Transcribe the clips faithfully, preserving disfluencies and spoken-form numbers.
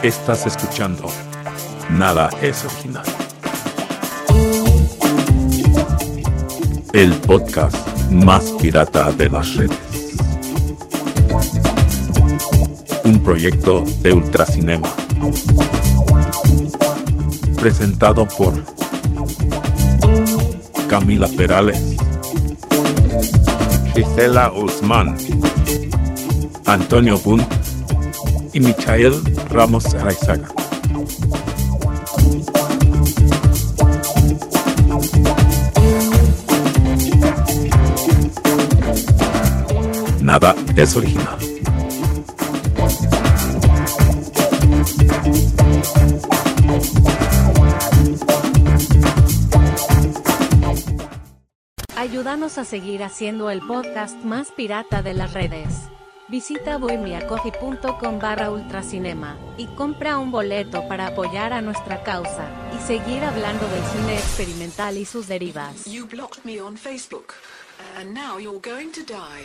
Estás escuchando Nada es Original, el podcast más pirata de las redes. Un proyecto de Ultracinema, presentado por Camila Perales, Gisela Guzmán, Antonio Bunt y Michael Ramos Araizaga. Nada es original. Ayúdanos a seguir haciendo el podcast más pirata de las redes. Visita bohemiacoffee.com barra ultracinema y compra un boleto para apoyar a nuestra causa y seguir hablando del cine experimental y sus derivas. You blocked me on Facebook, and now you're going to die.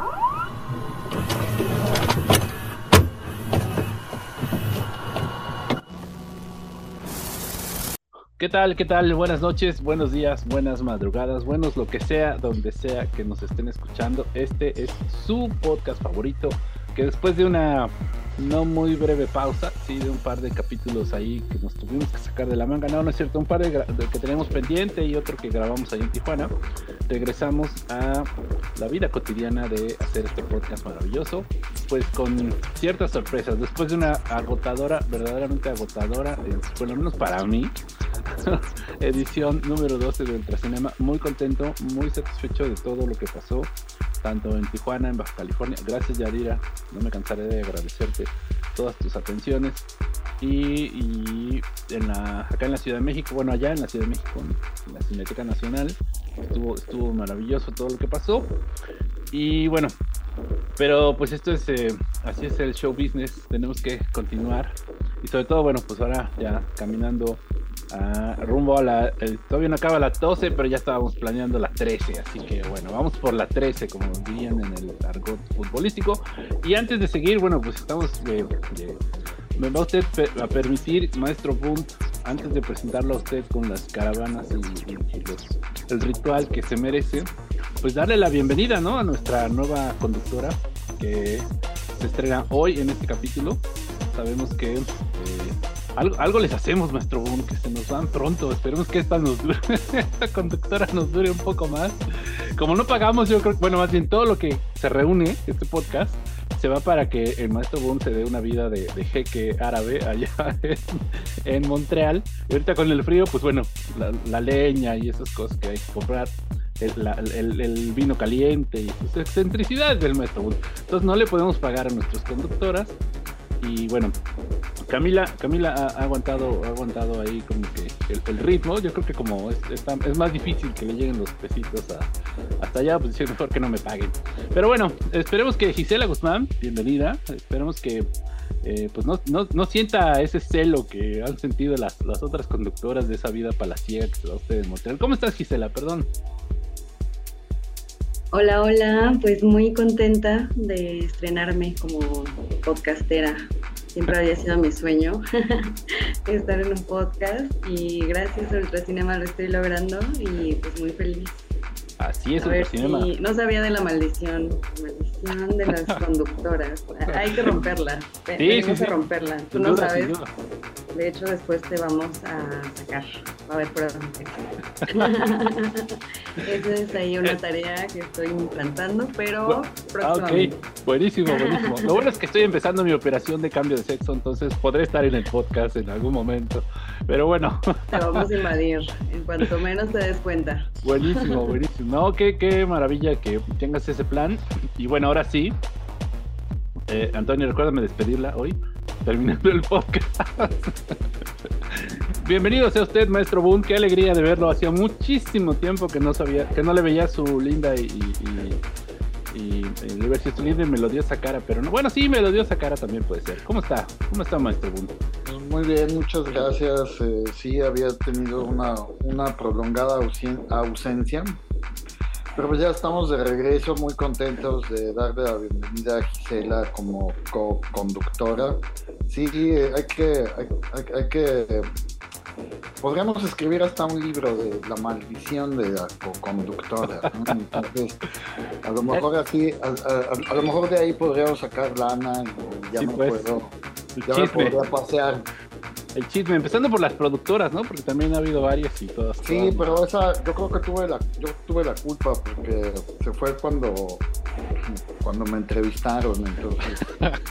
¿Qué tal? ¿Qué tal? Buenas noches, buenos días, buenas madrugadas, buenos lo que sea, donde sea que nos estén escuchando. Este es su podcast favorito, que después de una no muy breve pausa, sí, de un par de capítulos ahí que nos tuvimos que sacar de la manga, no, no es cierto, un par de, de que tenemos pendiente y otro que grabamos ahí en Tijuana, regresamos a la vida cotidiana de hacer este podcast maravilloso, pues con ciertas sorpresas, después de una agotadora, verdaderamente agotadora, eh, por lo menos para mí, edición número doce de Ultracinema. Muy contento, muy satisfecho de todo lo que pasó, tanto en Tijuana, en Baja California. Gracias, Yadira, no me cansaré de agradecerte todas tus atenciones. Y, y en la, acá en la Ciudad de México, bueno, allá en la Ciudad de México, en la Cineteca Nacional, estuvo, estuvo maravilloso todo lo que pasó. Y bueno, pero pues esto es, eh, así es el show business, tenemos que continuar. Y sobre todo, bueno, pues ahora ya caminando a, rumbo a la, el, todavía no acaba la doce, pero ya estábamos planeando la trece, así que bueno, vamos por la trece, como dirían en el argot futbolístico. Y antes de seguir, bueno, pues estamos, eh, eh, me va usted a permitir, maestro Bunt, antes de presentarlo a usted con las caravanas y, y, y los, el ritual que se merece, pues darle la bienvenida, ¿no?, a nuestra nueva conductora que se estrena hoy en este capítulo. Sabemos que eh, algo, algo les hacemos, maestro Boom, que se nos van pronto. Esperemos que esta, nos dure, esta conductora nos dure un poco más. Como no pagamos, yo creo que, bueno, más bien todo lo que se reúne, este podcast, se va para que el maestro Boom se dé una vida de, de jeque árabe allá en, en Montreal. Y ahorita con el frío, pues bueno, la, la leña y esas cosas que hay que comprar. El, la, el, el vino caliente y sus excentricidades del maestro Boom. Entonces no le podemos pagar a nuestras conductoras. Y bueno, Camila Camila ha, ha aguantado ha aguantado ahí como que el, el ritmo. Yo creo que como es, está, es más difícil que le lleguen los pesitos a, hasta allá, pues es mejor que no me paguen. Pero bueno, esperemos que Gisela Guzmán, bienvenida. Esperemos que eh, pues no, no, no sienta ese celo que han sentido las, las otras conductoras de esa vida palaciega que se va a usted en Montreal. ¿Cómo estás, Gisela? Perdón. Hola, hola, pues muy contenta de estrenarme como podcastera. Siempre había sido mi sueño estar en un podcast y gracias a Ultracinema lo estoy logrando y pues muy feliz. Así es, a ver Ultracinema. si no sabía de la maldición, maldición de las conductoras. Hay que romperla, sí, tenemos sí, que sí. romperla. Tú Sin no duda, sabes. sin duda. De hecho, después te vamos a sacar. Va a haber pruebas. Esa es ahí una tarea que estoy implantando, pero bueno, próximamente. Ah, ok, buenísimo, buenísimo. Lo bueno es que estoy empezando mi operación de cambio de sexo, entonces podré estar en el podcast en algún momento. Pero bueno. Te vamos a invadir, en cuanto menos te des cuenta. Buenísimo, buenísimo. No, qué, qué maravilla que tengas ese plan. Y bueno, ahora sí. Eh, Antonio, recuérdame despedirla hoy, terminando el podcast. Bienvenido sea usted, maestro Boone, qué alegría de verlo. Hacía muchísimo tiempo que no sabía, que no le veía su linda y, y, y, y, y le iba a decir su linda y melodiosa cara, pero no, bueno, sí, melodiosa cara también puede ser. ¿Cómo está? ¿Cómo está, maestro Boone? Muy bien, muchas gracias. Eh, sí, había tenido una, una prolongada ausen- ausencia, Pero pues ya estamos de regreso, muy contentos de darle la bienvenida a Gisela como co-conductora. Sí, hay que, hay, hay, hay que, podríamos escribir hasta un libro de la maldición de la co-conductora, ¿no? Entonces, a lo mejor así, a, a, a lo mejor de ahí podríamos sacar lana y ya sí, me pues, puedo, ya me podría pasear. El chisme, empezando por las productoras, ¿no? Porque también ha habido varias y todas. Sí, todas, pero ¿no? Esa, yo creo que tuve la, yo tuve la culpa porque se fue cuando, cuando me entrevistaron, entonces.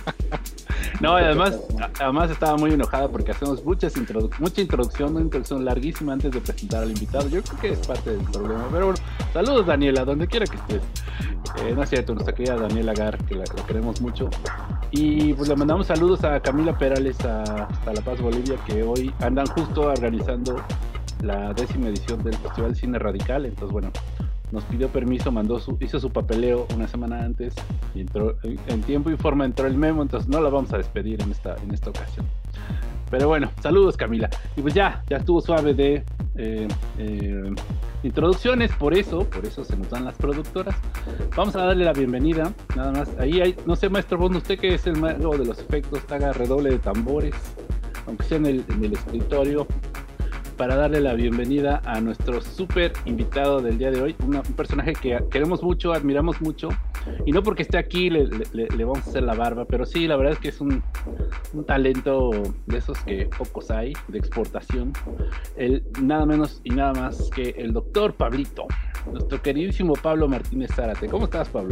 No, y además, además estaba muy enojada porque hacemos muchas introdu- mucha introducción, una introducción larguísima antes de presentar al invitado. Yo creo que es parte del problema. Pero bueno, saludos Daniela, donde quiera que estés. Eh, no es cierto, nuestra querida Daniela Gar, que la, la queremos mucho. Y pues le mandamos saludos a Camila Perales a, a La Paz, Bolivia, que hoy andan justo organizando la décima edición del Festival Cine Radical. Entonces, bueno, nos pidió permiso, mandó su, hizo su papeleo una semana antes y entró en tiempo y forma, entró el memo, entonces no la vamos a despedir en esta, en esta ocasión. Pero bueno, saludos Camila. Y pues ya, ya estuvo suave de eh, eh, introducciones, por eso, por eso se nos dan las productoras. Vamos a darle la bienvenida, nada más. Ahí hay, no sé, maestro Bond, usted que es el mago de los efectos, haga redoble de tambores, aunque sea en el, en el escritorio, para darle la bienvenida a nuestro súper invitado del día de hoy, una, un personaje que queremos mucho, admiramos mucho, y no porque esté aquí le, le, le vamos a hacer la barba, pero sí, la verdad es que es un, un talento de esos que pocos hay, de exportación, el, nada menos y nada más que el doctor Pablito, nuestro queridísimo Pablo Martínez Zárate. ¿Cómo estás, Pablo?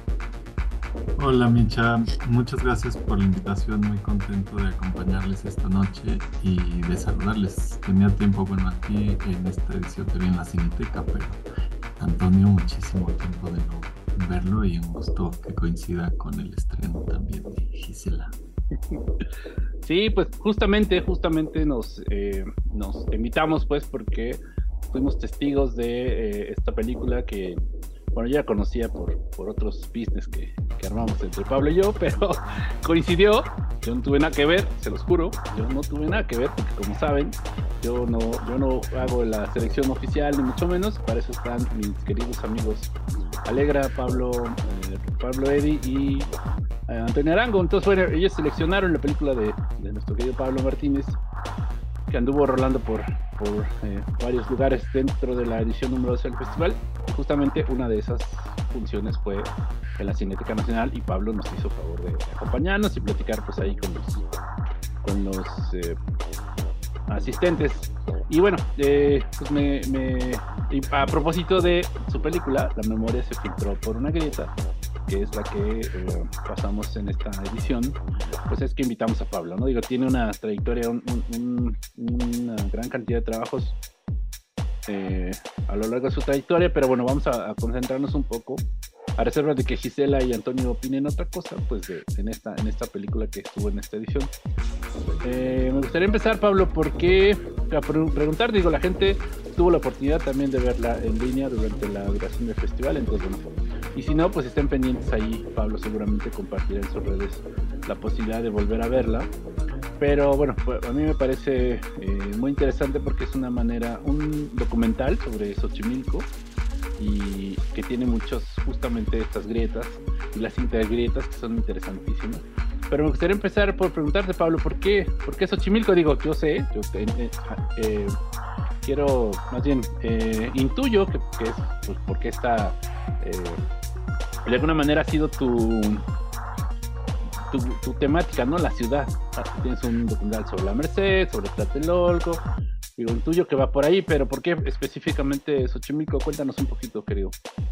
Hola Micha, muchas gracias por la invitación, muy contento de acompañarles esta noche y de saludarles. Tenía tiempo, bueno, aquí en esta edición te vi en la Cineteca, pero Antonio, muchísimo tiempo de no verlo y un gusto que coincida con el estreno también de Gisela. Sí, pues justamente, justamente nos, eh, nos invitamos pues porque fuimos testigos de eh, esta película que, bueno, ya conocía por, por otros business que, que armamos entre Pablo y yo, pero coincidió, yo no tuve nada que ver, se los juro, yo no tuve nada que ver, porque como saben, yo no, yo no hago la selección oficial, ni mucho menos, para eso están mis queridos amigos Alegra, Pablo, eh, Pablo Eddy y eh, Antonio Arango. Entonces, bueno, ellos seleccionaron la película de, de nuestro querido Pablo Martínez, que anduvo rolando por, por eh, varios lugares dentro de la edición número doce del festival. Justamente una de esas funciones fue en la Cineteca Nacional y Pablo nos hizo favor de, de acompañarnos y platicar pues ahí con los, con los eh, asistentes. Y bueno, eh, pues me, me a propósito de su película, La memoria se filtró por una grieta, que es la que eh, pasamos en esta edición, pues es que invitamos a Pablo, ¿no? Digo, tiene una trayectoria, un, un, un, una gran cantidad de trabajos eh, a lo largo de su trayectoria, pero bueno, vamos a, a concentrarnos un poco, a reserva de que Gisela y Antonio opinen otra cosa, pues de, en, esta, en esta película que estuvo en esta edición. Eh, me gustaría empezar, Pablo, porque a preguntar, digo, la gente tuvo la oportunidad también de verla en línea durante la duración del festival, entonces bueno, y si no, pues estén pendientes ahí, Pablo seguramente compartirá en sus redes la posibilidad de volver a verla, pero bueno, pues a mí me parece eh, muy interesante porque es una manera, un documental sobre Xochimilco y que tiene muchos, justamente estas grietas y las intergrietas que son interesantísimas. Pero me gustaría empezar por preguntarte, Pablo, ¿por qué, por qué Xochimilco? Digo, yo sé, yo eh, eh, quiero, más bien, eh, intuyo que, que es pues, porque esta, eh, de alguna manera ha sido tu, tu, tu temática, ¿no? La ciudad. Tienes un documental sobre la Merced, sobre Tlatelolco. Digo, intuyo que va por ahí, pero ¿por qué específicamente Xochimilco? Cuéntanos un poquito, querido.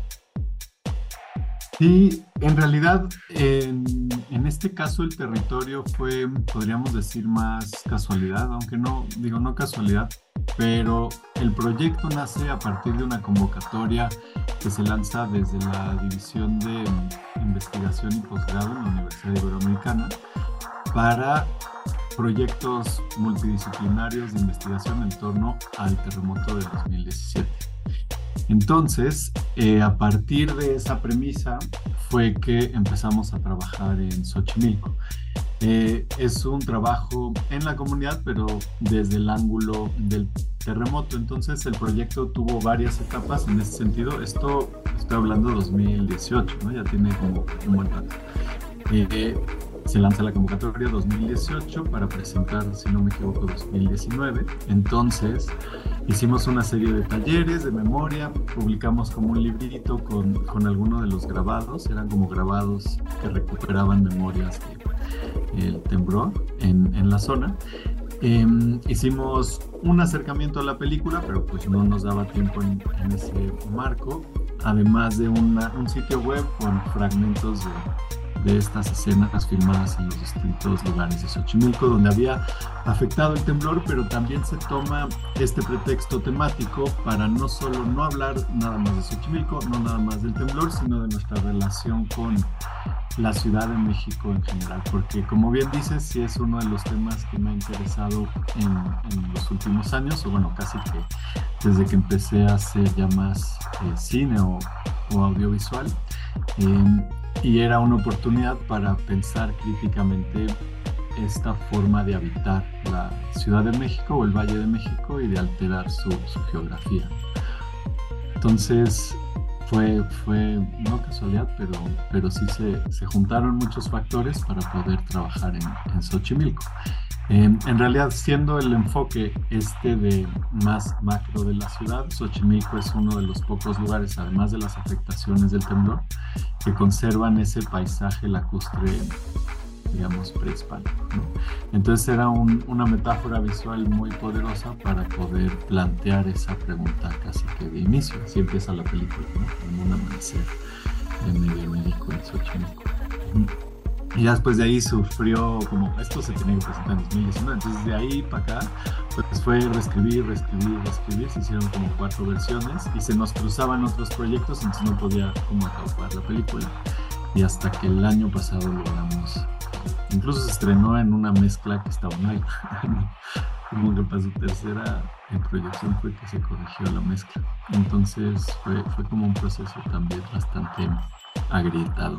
Sí, en realidad, en, en este caso el territorio fue, podríamos decir, más casualidad, aunque no, digo, no casualidad, pero el proyecto nace a partir de una convocatoria que se lanza desde la División de Investigación y Posgrado en la Universidad Iberoamericana para proyectos multidisciplinarios de investigación en torno al terremoto del dos mil diecisiete. Entonces, eh, a partir de esa premisa fue que empezamos a trabajar en Xochimilco. Eh, es un trabajo en la comunidad, pero desde el ángulo del terremoto. Entonces el proyecto tuvo varias etapas en ese sentido. Esto estoy hablando de dos mil dieciocho, ¿no? Ya tiene como un buen rato. Eh, se lanza la convocatoria dos mil dieciocho para presentar, si no me equivoco, dos mil diecinueve. Entonces hicimos una serie de talleres de memoria, publicamos como un librito con, con algunos de los grabados, eran como grabados que recuperaban memorias del temblor en, en la zona. Eh, hicimos un acercamiento a la película, pero pues no nos daba tiempo en, en ese marco, además de una, un sitio web con fragmentos de, de estas escenas filmadas en los distintos lugares de Xochimilco donde había afectado el temblor, pero también se toma este pretexto temático para no solo no hablar nada más de Xochimilco, no nada más del temblor, sino de nuestra relación con la Ciudad de México en general, porque como bien dices, sí es uno de los temas que me ha interesado en, en los últimos años, o bueno, casi que desde que empecé a hacer ya más eh, cine o, o audiovisual, eh, y era una oportunidad para pensar críticamente esta forma de habitar la Ciudad de México o el Valle de México y de alterar su, su geografía. Entonces, Fue, fue no casualidad, pero, pero sí se, se juntaron muchos factores para poder trabajar en, en Xochimilco. Eh, en realidad, siendo el enfoque este de más macro de la ciudad, Xochimilco es uno de los pocos lugares, además de las afectaciones del temblor, que conservan ese paisaje lacustre, digamos, prehispánico, ¿no? Entonces era un, una metáfora visual muy poderosa para poder plantear esa pregunta casi que de inicio. Así empieza la película, ¿no? Como un amanecer de medio México en Xochimilco. Y ya después de ahí sufrió, como esto se tenía que presentar en dos mil diecinueve, entonces de ahí para acá pues fue reescribir, reescribir, reescribir, se hicieron como cuatro versiones y se nos cruzaban otros proyectos, entonces no podía como acabar la película. Y hasta que el año pasado logramos, incluso se estrenó en una mezcla que estaba mal, como que para su tercera en proyección fue que se corrigió la mezcla. Entonces fue, fue como un proceso también bastante agrietado.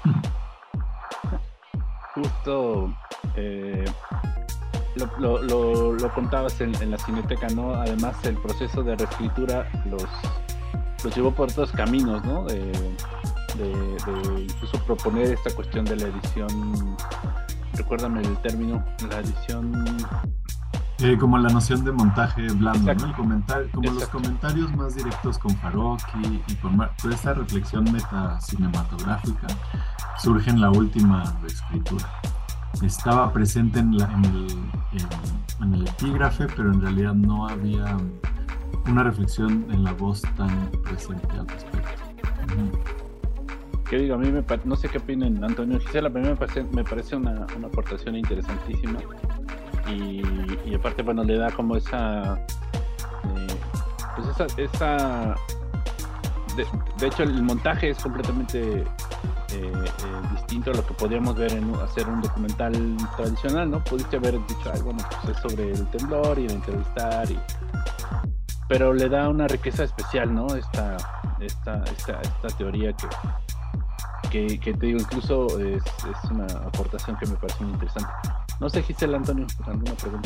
Justo eh, lo, lo, lo, lo contabas en, en la Cineteca, ¿no? Además el proceso de reescritura los, los llevó por otros caminos, ¿no? De, de, de incluso proponer esta cuestión de la edición, recuérdame el término, la edición... Eh, como la noción de montaje blando, Exacto. ¿no? El comentar, como Exacto. los comentarios más directos con Farocki y con Mar- toda esta reflexión metacinematográfica surge en la última reescritura. Estaba presente en, la, en, el, en, en el epígrafe, pero en realidad no había una reflexión en la voz tan presente al respecto. Uh-huh. Que digo, a mí me pa- no sé qué opinan Antonio Gisela, pero a mí me parece, me parece una, una aportación interesantísima. Y, y aparte, bueno, le da como esa eh, pues esa, esa de, de hecho el montaje es completamente eh, eh, distinto a lo que podríamos ver en hacer un documental tradicional, ¿no? Pudiste haber dicho, ay, bueno, pues es sobre el temblor y el entrevistar y... pero le da una riqueza especial, ¿no? Esta, esta, esta, esta teoría que que, que te digo, incluso es, es una aportación que me parece muy interesante. No sé, Gisela, Antonio, ¿alguna pregunta?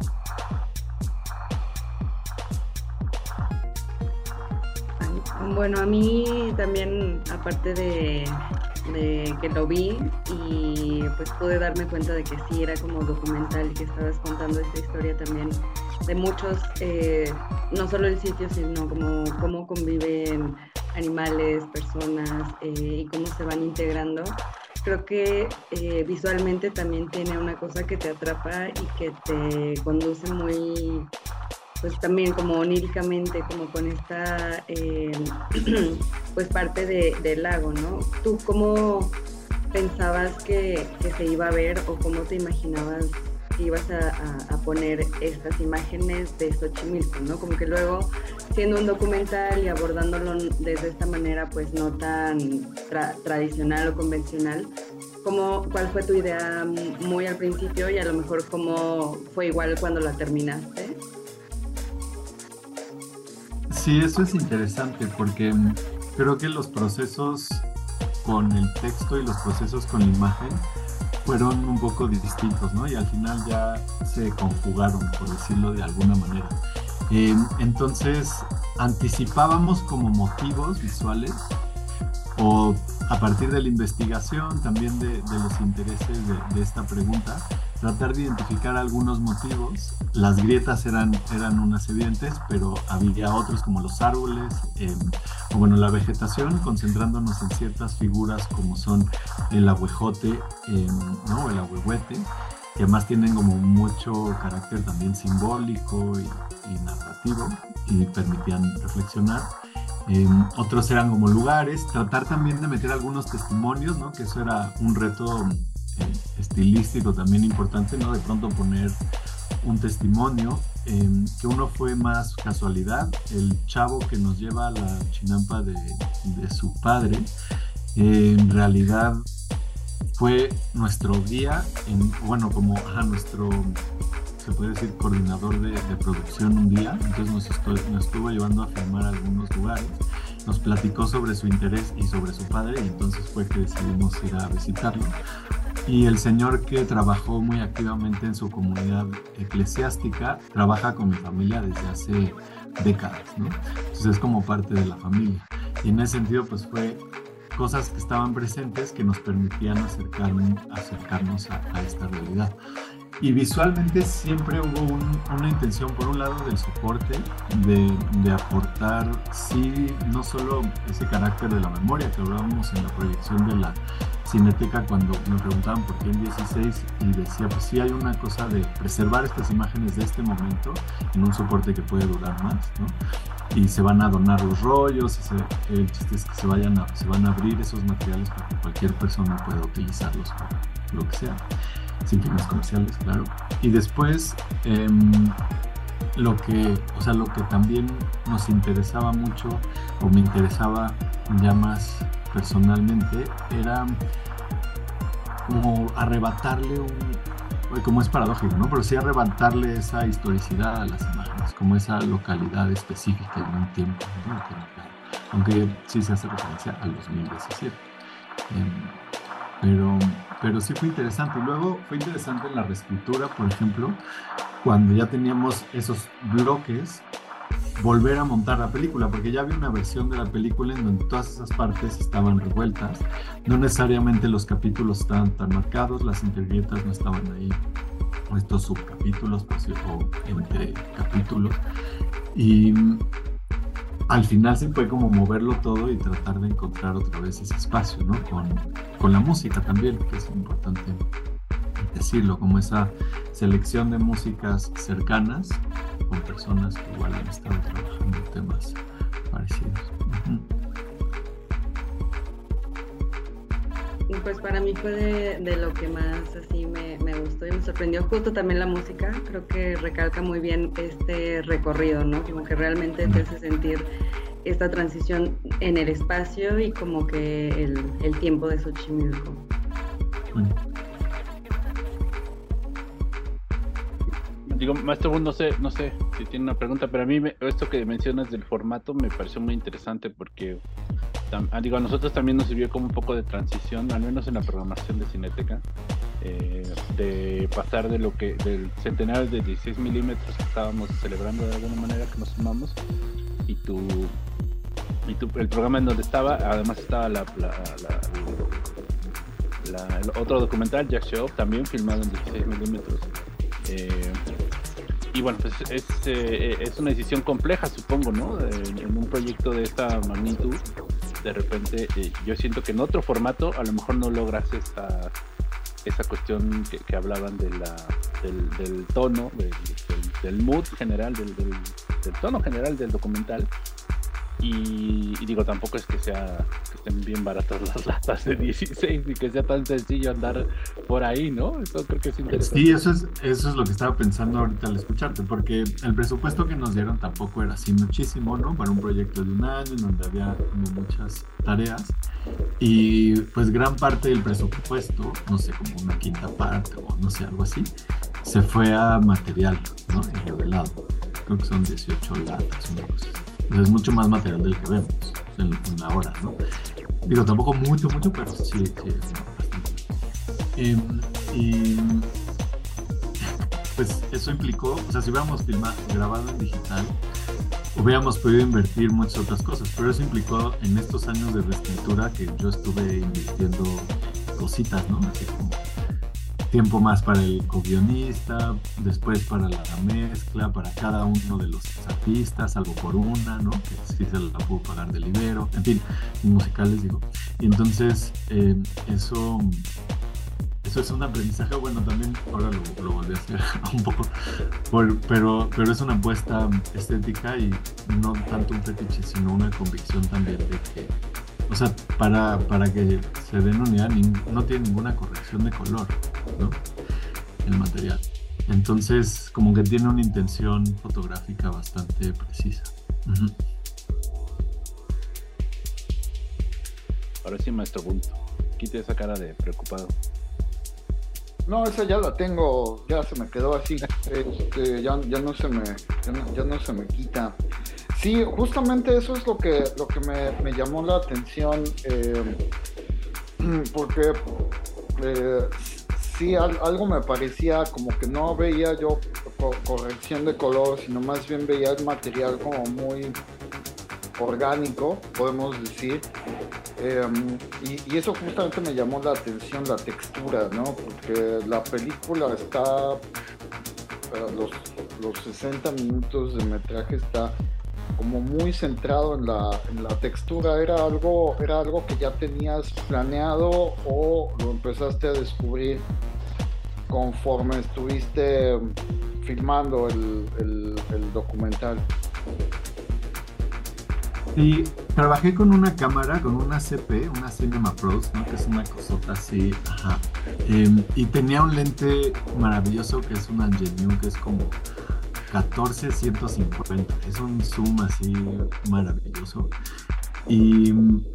Bueno, a mí también, aparte de, de que lo vi y pues pude darme cuenta de que sí era como documental y que estabas contando esta historia también de muchos, eh, no solo el sitio, sino como cómo conviven animales, personas eh, y cómo se van integrando. Creo que eh, visualmente también tiene una cosa que te atrapa y que te conduce muy, pues también como oníricamente, como con esta eh, pues parte de, del lago, ¿no? ¿Tú cómo pensabas que, que se iba a ver o cómo te imaginabas que ibas a, a, a poner estas imágenes de Xochimilco, ¿no? Como que luego, siendo un documental y abordándolo desde esta manera, pues no tan tra- tradicional o convencional, ¿cómo, ¿cuál fue tu idea muy al principio y a lo mejor cómo fue igual cuando la terminaste? Sí, eso es interesante porque creo que los procesos con el texto y los procesos con la imagen fueron un poco distintos, ¿no? Y al final ya se conjugaron, por decirlo de alguna manera. Eh, entonces, anticipábamos como motivos visuales o a partir de la investigación también de, de los intereses de, de esta pregunta, tratar de identificar algunos motivos. Las grietas eran, eran unas evidentes, pero había otros como los árboles, eh, o bueno, la vegetación, concentrándonos en ciertas figuras como son el ahuejote, eh, ¿no? El ahuehuete, que además tienen como mucho carácter también simbólico y, y narrativo y permitían reflexionar. Eh, otros eran como lugares, tratar también de meter algunos testimonios, ¿no? Que eso era un reto eh, estilístico también importante, ¿no? De pronto poner un testimonio, eh, que uno fue más casualidad, el chavo que nos lleva a la chinampa de, de su padre, eh, en realidad fue nuestro guía, en, bueno, como a nuestro, se puede decir, coordinador de, de producción un día. Entonces nos, estoy, nos estuvo llevando a filmar algunos lugares, nos platicó sobre su interés y sobre su padre, y entonces fue que decidimos ir a visitarlo. Y el señor, que trabajó muy activamente en su comunidad eclesiástica, trabaja con mi familia desde hace décadas, ¿no? Entonces es como parte de la familia. Y en ese sentido, pues fue cosas que estaban presentes que nos permitían acercar, acercarnos a, a esta realidad. Y visualmente siempre hubo un, una intención, por un lado, del soporte, de, de aportar, sí, no solo ese carácter de la memoria que hablábamos en la proyección de la Cineteca, cuando me preguntaban por qué en dieciséis, y decía, pues sí hay una cosa de preservar estas imágenes de este momento en un soporte que puede durar más, ¿no? Y se van a donar los rollos, y se, el chiste es que se, vayan a, se van a abrir esos materiales para que cualquier persona pueda utilizarlos para lo que sea, sin fines comerciales, claro. Y después, eh, lo que, o sea, lo que también nos interesaba mucho, o me interesaba ya más personalmente, era como arrebatarle un, como es paradójico, ¿no? Pero sí arrebatarle esa historicidad a las imágenes, como esa localidad específica en un tiempo, ¿no? Aunque sí se hace referencia al dos mil diecisiete. Eh, pero, pero sí fue interesante. Y luego fue interesante en la reescritura, por ejemplo, cuando ya teníamos esos bloques, volver a montar la película, porque ya había una versión de la película en donde todas esas partes estaban revueltas, no necesariamente los capítulos estaban tan marcados, las intergrietas no estaban ahí, o estos subcapítulos, pues, o entre capítulos, y al final se fue como moverlo todo y tratar de encontrar otra vez ese espacio, ¿no? Con, con la música también, que es importante decirlo, como esa selección de músicas cercanas con personas que igual han estado trabajando temas parecidos. Uh-huh. Y pues para mí fue de, de lo que más así me, me gustó y me sorprendió justo también la música. Creo que recalca muy bien este recorrido, ¿no? Como que realmente te hace sentir esta transición en el espacio y como que el, el tiempo de Xochimilco. Uh-huh. Digo, Maestro Wu, no sé, no sé si tiene una pregunta, pero a mí me, esto que mencionas del formato me pareció muy interesante porque, tam, digo, a nosotros también nos sirvió como un poco de transición, al menos en la programación de Cineteca, eh, de pasar de lo que, del centenario de dieciséis milímetros que estábamos celebrando de alguna manera, que nos sumamos, y tu, y tu, el programa en donde estaba, además estaba la, la, la, la el otro documental, Jack Show, también filmado en dieciséis milímetros. Eh, y bueno, pues es, eh, es una decisión compleja, supongo, ¿no? En, en un proyecto de esta magnitud, de repente eh, yo siento que en otro formato a lo mejor no logras esa, esa cuestión que, que hablaban de la, del, del tono, del, del, del mood general, del, del, del tono general del documental. Y, y digo, tampoco es que sea que estén bien baratas las latas de dieciséis y que sea tan sencillo andar por ahí, ¿no? Eso creo que es interesante. Sí, eso es, eso es lo que estaba pensando ahorita al escucharte, porque el presupuesto que nos dieron tampoco era así muchísimo, ¿no? Para un proyecto de un año en donde había como muchas tareas, y pues gran parte del presupuesto, no sé, como una quinta parte o no sé, algo así, se fue a material, ¿no? En revelado. Creo que son dieciocho latas, una cosa así. Es mucho más material del que vemos en, en la hora, ¿no? Digo, tampoco mucho, mucho, pero sí, sí, es bastante. Eh, y pues eso implicó, o sea, si hubiéramos filmado, grabado en digital, hubiéramos podido invertir muchas otras cosas, pero eso implicó en estos años de reescritura que yo estuve invirtiendo cositas, ¿no? Así como tiempo más para el co-guionista, después para la mezcla, para cada uno de los artistas, salvo por una, ¿no? Que sí se la pudo pagar del Ibero, en fin, musicales digo. Y entonces eh, eso, eso es un aprendizaje, bueno, también ahora lo, lo volví a hacer un poco, por, pero, pero es una apuesta estética y no tanto un fetiche, sino una convicción también de que, o sea, para, para que se den unidad, no tiene ninguna corrección de color, ¿no? El material. Entonces, como que tiene una intención fotográfica bastante precisa. Uh-huh. Ahora sí, maestro Bunto, quite esa cara de preocupado. No, esa ya la tengo, ya se me quedó así, este, ya, ya no se me, ya no, ya no se me quita. Sí, justamente eso es lo que, lo que me, me llamó la atención, eh, porque eh, sí, al, algo me parecía como que no veía yo co- corrección de color, sino más bien veía el material como muy orgánico, podemos decir, eh, y, y eso justamente me llamó la atención, la textura, ¿no? Porque la película está, eh, los, los sesenta minutos de metraje está como muy centrado en la, en la textura. ¿Era algo, era algo que ya tenías planeado o lo empezaste a descubrir conforme estuviste filmando el, el, el documental? Sí, trabajé con una cámara, con una C P, una Cinema Pros, ¿no? Que es una cosota así, ajá. Eh, y tenía un lente maravilloso que es un Angenieux, que es como catorce ciento cincuenta, es un zoom así maravilloso y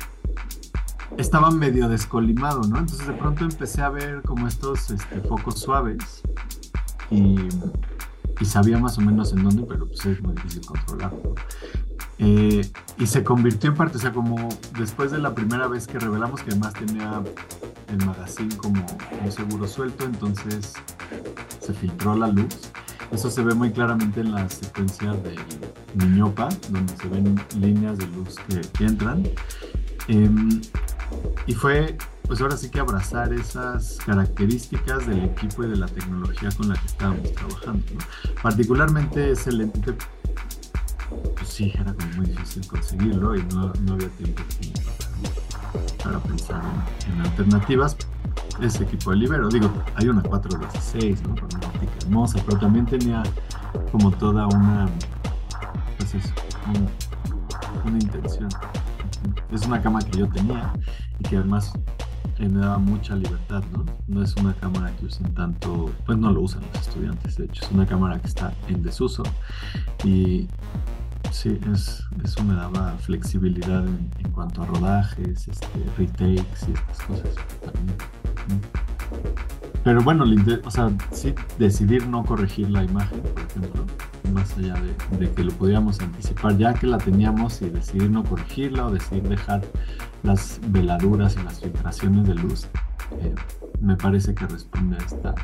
estaba medio descolimado, ¿no? Entonces de pronto empecé a ver como estos este, focos suaves y, y sabía más o menos en dónde, pero pues es muy difícil controlarlo, ¿no? Eh, y se convirtió en parte, o sea, como después de la primera vez que revelamos que además tenía el magazine como un seguro suelto, entonces se filtró la luz. Eso se ve muy claramente en la secuencia del Niñopa, donde se ven líneas de luz que, que entran. Eh, y fue, pues ahora sí que abrazar esas características del equipo y de la tecnología con la que estábamos trabajando, ¿no? Particularmente ese lente, pues sí, era como muy difícil conseguirlo y no, no había tiempo para, para pensar en, en alternativas. Ese equipo de Libero, digo, hay una cuatro dieciséis, ¿no? Con una óptica hermosa, pero también tenía como toda una, pues eso, una, una intención. Es una cámara que yo tenía y que además eh, me daba mucha libertad, ¿no? No es una cámara que usen tanto, pues no lo usan los estudiantes, de hecho, es una cámara que está en desuso y sí, es, eso me daba flexibilidad en, en cuanto a rodajes, este, retakes y estas cosas también. Pero bueno, o sea, sí decidir no corregir la imagen, por ejemplo, más allá de, de que lo podíamos anticipar, ya que la teníamos, y decidir no corregirla o decidir dejar las veladuras y las filtraciones de luz, eh, me parece que responde a esta,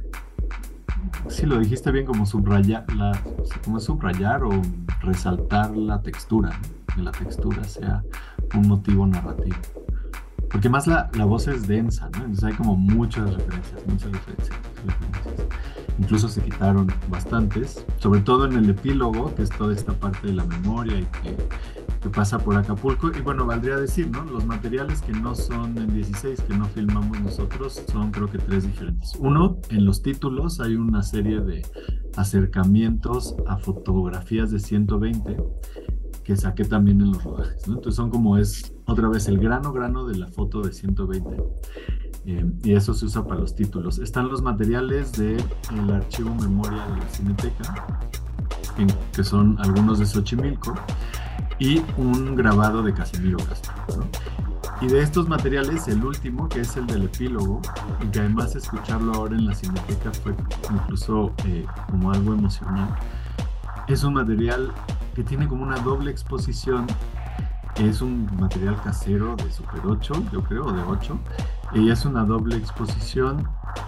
sí lo dijiste bien, como subrayar, la, como subrayar o resaltar la textura, ¿no? Que la textura sea un motivo narrativo. Porque más la, la voz es densa, ¿no? Entonces hay como muchas referencias, muchas referencias, muchas referencias. Incluso se quitaron bastantes, sobre todo en el epílogo, que es toda esta parte de la memoria y que, que pasa por Acapulco. Y bueno, valdría decir, ¿no? Los materiales que no son en dieciséis, que no filmamos nosotros, son creo que tres diferentes. Uno, en los títulos hay una serie de acercamientos a fotografías de ciento veinte que saqué también en los rodajes, ¿no? Entonces son como es otra vez el grano grano de la foto de ciento veinte, eh, y eso se usa para los títulos. Están los materiales del archivo memoria de la Cineteca, en, que son algunos de Xochimilco, y un grabado de Casimiro Castro, ¿no? Y de estos materiales, el último, que es el del epílogo, y que además escucharlo ahora en la Cineteca fue incluso eh, como algo emocional, es un material que tiene como una doble exposición. Es un material casero de Super ocho, yo creo, o de ocho, y es una doble exposición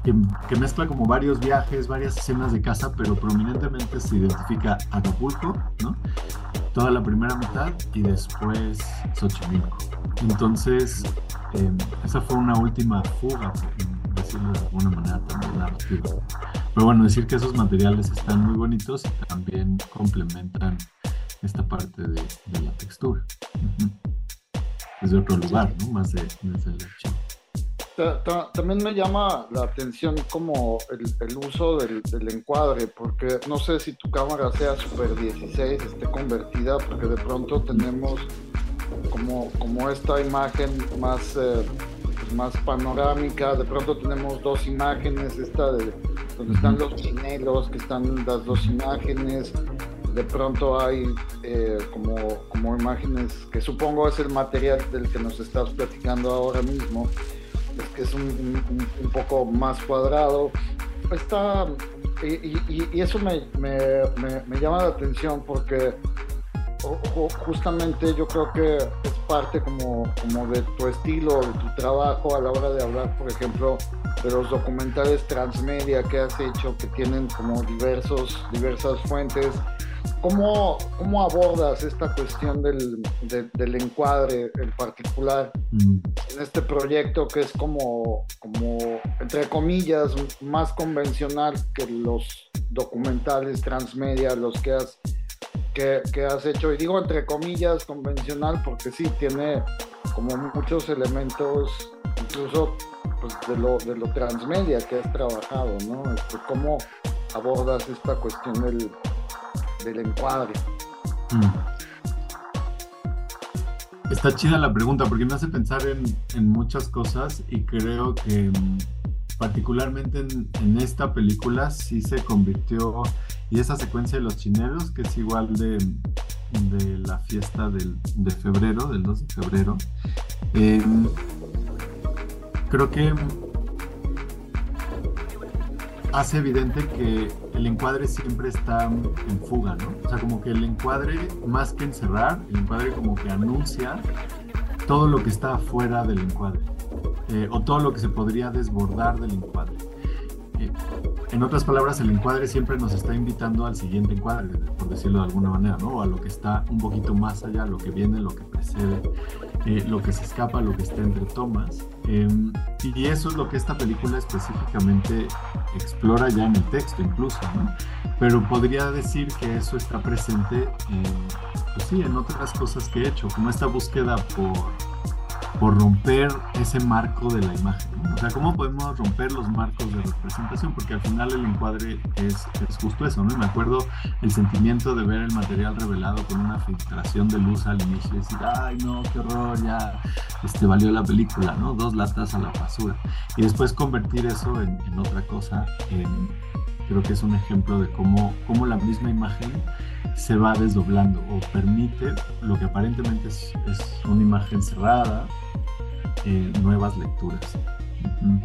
que, que mezcla como varios viajes, varias escenas de casa, pero prominentemente se identifica Acapulco, ¿no? Toda la primera mitad y después Xochimilco. Entonces, eh, esa fue una última fuga, por decirlo de alguna manera también narrativa. Pero bueno, decir que esos materiales están muy bonitos y también complementan esta parte de, de la textura. Uh-huh. Es de otro lugar, ¿no? Más de, desde el archivo. También me llama la atención como el, el uso del, del encuadre, porque no sé si tu cámara sea Super dieciséis, esté convertida, porque de pronto tenemos como, como esta imagen más, eh, pues más panorámica, de pronto tenemos dos imágenes, esta de donde están los chinelos, que están las dos imágenes, de pronto hay eh, como, como imágenes que supongo es el material del que nos estás platicando ahora mismo, es que es un, un, un poco más cuadrado. Está, y, y, y eso me, me, me, me llama la atención porque justamente yo creo que es parte como, como de tu estilo, de tu trabajo a la hora de hablar, por ejemplo, de los documentales transmedia que has hecho, que tienen como diversos, diversas fuentes. ¿Cómo, cómo abordas esta cuestión del, de, del encuadre en particular mm. en este proyecto que es como, como, entre comillas, más convencional que los documentales transmedia, los que has, que, que has hecho? Y digo entre comillas convencional porque sí, tiene como muchos elementos, incluso pues, de, lo, de lo transmedia que has trabajado, ¿no? Este, ¿cómo abordas esta cuestión del del encuadre? Mm. Está chida la pregunta porque me hace pensar en, en muchas cosas y creo que particularmente en, en esta película sí se convirtió, y esa secuencia de los chineros que es igual de, de la fiesta del, de febrero, del dos de febrero, eh, creo que hace evidente que el encuadre siempre está en fuga, ¿no? O sea, como que el encuadre, más que encerrar, el encuadre como que anuncia todo lo que está afuera del encuadre, eh, o todo lo que se podría desbordar del encuadre. Eh, en otras palabras, el encuadre siempre nos está invitando al siguiente encuadre, por decirlo de alguna manera, ¿no? O a lo que está un poquito más allá, lo que viene, lo que precede, eh, lo que se escapa, lo que está entre tomas. Eh, y eso es lo que esta película específicamente explora ya en el texto incluso, ¿no? Pero podría decir que eso está presente en, pues sí, en otras cosas que he hecho, como esta búsqueda por, por romper ese marco de la imagen, ¿no? O sea, ¿cómo podemos romper los marcos de representación? Porque al final el encuadre es, es justo eso, ¿no? Y me acuerdo el sentimiento de ver el material revelado con una filtración de luz al inicio y decir, ay no, qué horror, ya este, valió la película, ¿no? Dos latas a la basura. Y después convertir eso en, en otra cosa, en, creo que es un ejemplo de cómo, cómo la misma imagen se va desdoblando o permite lo que aparentemente es, es una imagen cerrada, eh, nuevas lecturas. Uh-huh.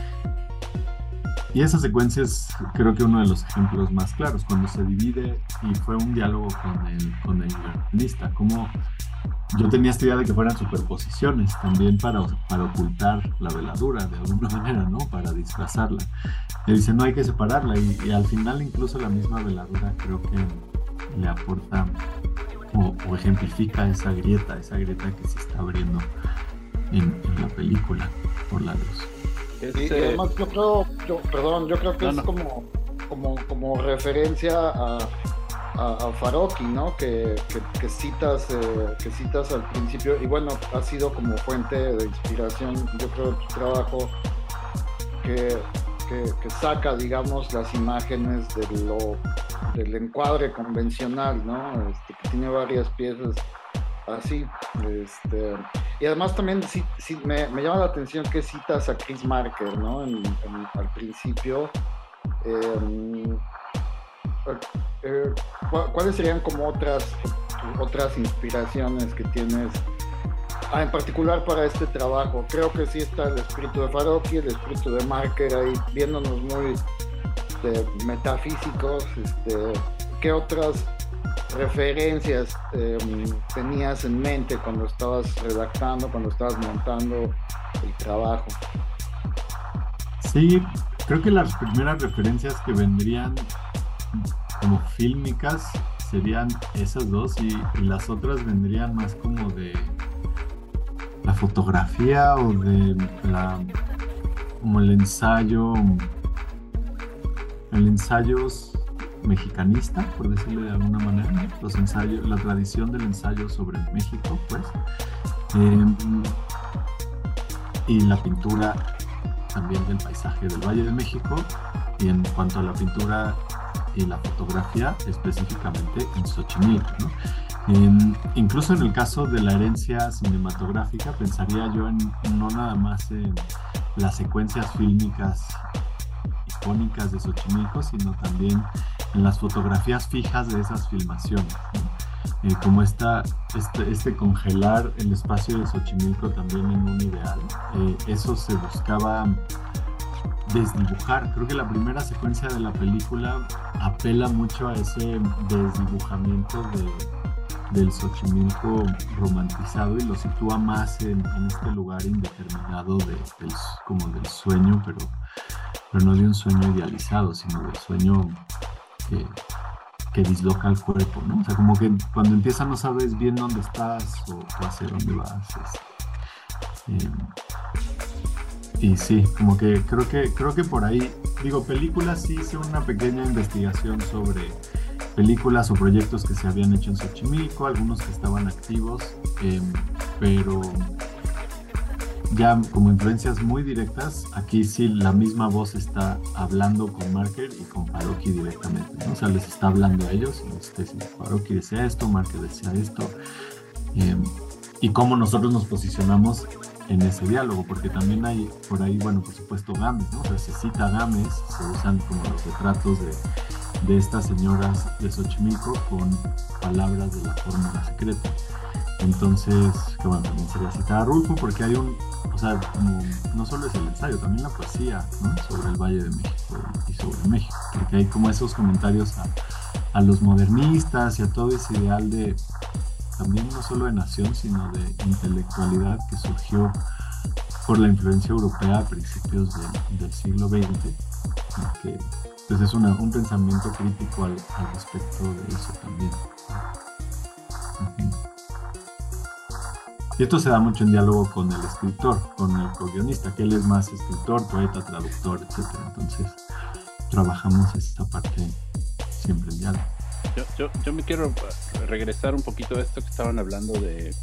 Y esa secuencia es creo que uno de los ejemplos más claros, cuando se divide, y fue un diálogo con el, con el guionista, como yo tenía esta idea de que fueran superposiciones también para, para ocultar la veladura de alguna manera, ¿no? Para disfrazarla. Y dice, no hay que separarla, y, y al final incluso la misma veladura creo que le aporta o, o ejemplifica esa grieta, esa grieta que se está abriendo en, en la película por la luz. Y, y además yo creo, yo, perdón, yo creo que no, es no. Como, como, como referencia a, a, a Farocchi, ¿no? Que, que, que citas, eh, que citas al principio, y bueno, ha sido como fuente de inspiración, yo creo, de tu trabajo, que, que, que saca, digamos, las imágenes de lo, del encuadre convencional, ¿no? Este, que tiene varias piezas así, este, y además también sí, sí, me, me llama la atención que citas a Chris Marker, ¿no? En, en, al principio. Eh, eh, ¿Cuáles serían como otras, otras inspiraciones que tienes? Ah, en particular para este trabajo. Creo que sí está el espíritu de Farocchi, el espíritu de Marker ahí, viéndonos muy este, metafísicos. Este, ¿qué otras referencias eh, tenías en mente cuando estabas redactando, cuando estabas montando el trabajo? Sí, creo que las primeras referencias que vendrían como fílmicas serían esas dos y, y las otras vendrían más como de la fotografía o de la como el ensayo el ensayo mexicanista, por decirlo de alguna manera, los ensayos, la tradición del ensayo sobre México, pues, eh, y la pintura también del paisaje del Valle de México, y en cuanto a la pintura y la fotografía específicamente en Xochimilco, ¿no? En, incluso en el caso de la herencia cinematográfica pensaría yo en no nada más en las secuencias fílmicas icónicas de Xochimilco, sino también en las fotografías fijas de esas filmaciones, ¿no? Eh, como esta, este, este congelar el espacio de Xochimilco también en un ideal, eh, eso se buscaba desdibujar. Creo que la primera secuencia de la película apela mucho a ese desdibujamiento de, del Xochimilco romantizado y lo sitúa más en, en este lugar indeterminado de, del, como del sueño, pero, pero no de un sueño idealizado, sino del sueño que, que disloca el cuerpo, ¿no? O sea, como que cuando empiezas no sabes bien dónde estás o, o hacia dónde vas. Este, eh, Y sí, como que creo que creo que por ahí, digo, películas sí hice una pequeña investigación sobre películas o proyectos que se habían hecho en Xochimilco, algunos que estaban activos, eh, pero ya como influencias muy directas, aquí sí la misma voz está hablando con Marker y con Paroky directamente, ¿no? O sea, les está hablando a ellos, este, si Paroky desea esto, Marker desea esto, eh, y cómo nosotros nos posicionamos en ese diálogo, porque también hay por ahí, bueno, por supuesto, Gámez, ¿no? O sea, se cita Gámez, se usan como los retratos de, de estas señoras de Xochimilco con palabras de la fórmula secreta. Entonces, que bueno, también sería citar a Rulfo, porque hay un, o sea, como, no solo es el ensayo, también la poesía, ¿no? Sobre el Valle de México y sobre México, porque hay como esos comentarios a, a los modernistas y a todo ese ideal de también no solo de nación, sino de intelectualidad que surgió por la influencia europea a principios de, del siglo veinte, que pues es una, un pensamiento crítico al, al respecto de eso también. Uh-huh. Y esto se da mucho en diálogo con el escritor, con el co-guionista, que él es más escritor, poeta, traductor, etcétera. Entonces trabajamos esta parte siempre en diálogo. Yo, yo, yo me quiero regresar un poquito a esto que estaban hablando de,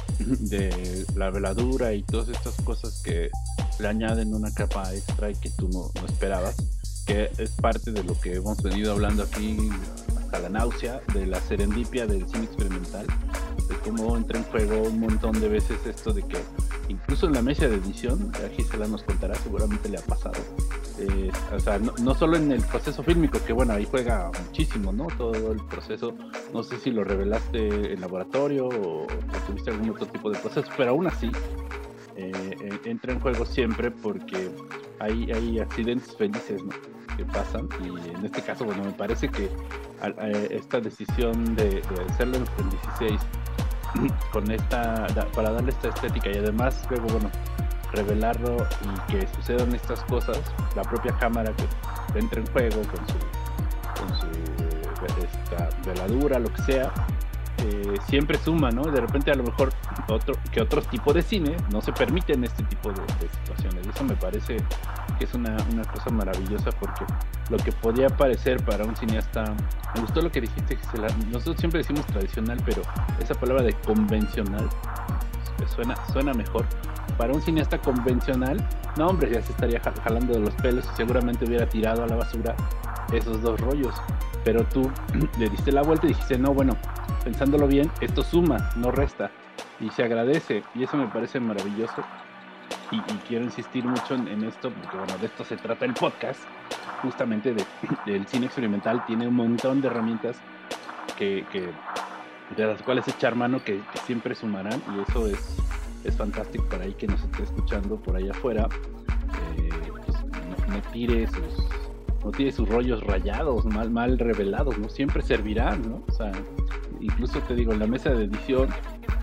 de la veladura y todas estas cosas que le añaden una capa extra y que tú no, no esperabas, que es parte de lo que hemos venido hablando aquí hasta la náusea, de la serendipia del cine experimental, de cómo entra en juego un montón de veces esto de que incluso en la mesa de edición, Gisela nos contará, seguramente le ha pasado. Eh, o sea, no, no solo en el proceso fílmico, que bueno, ahí juega muchísimo, ¿no? Todo el proceso, no sé si lo revelaste en laboratorio o, o tuviste algún otro tipo de proceso, pero aún así eh, eh, entra en juego siempre porque hay, hay accidentes felices, ¿no? Que pasan, y en este caso, bueno, me parece que a, a esta decisión de, de hacerlo en el dieciséis con esta, da, para darle esta estética y además luego, bueno, revelarlo y que sucedan estas cosas, la propia cámara que entra en juego con su, con su esta veladura, lo que sea, eh, siempre suma, ¿no? De repente a lo mejor otro, que otros tipos de cine no se permiten este tipo de, de situaciones, y eso me parece que es una, una cosa maravillosa, porque lo que podía parecer para un cineasta, me gustó lo que dijiste, Gisela, nosotros siempre decimos tradicional, pero esa palabra de convencional pues, suena, suena mejor. Para un cineasta convencional, no hombre, ya se estaría jalando de los pelos y seguramente hubiera tirado a la basura esos dos rollos, pero tú le diste la vuelta y dijiste, no, bueno, pensándolo bien, esto suma, no resta, y se agradece, y eso me parece maravilloso. Y, y quiero insistir mucho en, en esto, porque bueno, de esto se trata el podcast, justamente de, del cine experimental. Tiene un montón de herramientas que, que de las cuales echar mano, que, que siempre sumarán, y eso es, es fantástico para ahí que nos esté escuchando por allá afuera. Eh, pues no, no tire sus no tire sus rollos rayados, mal, mal revelados, ¿no? Siempre servirán, ¿no? O sea, incluso te digo, en la mesa de edición,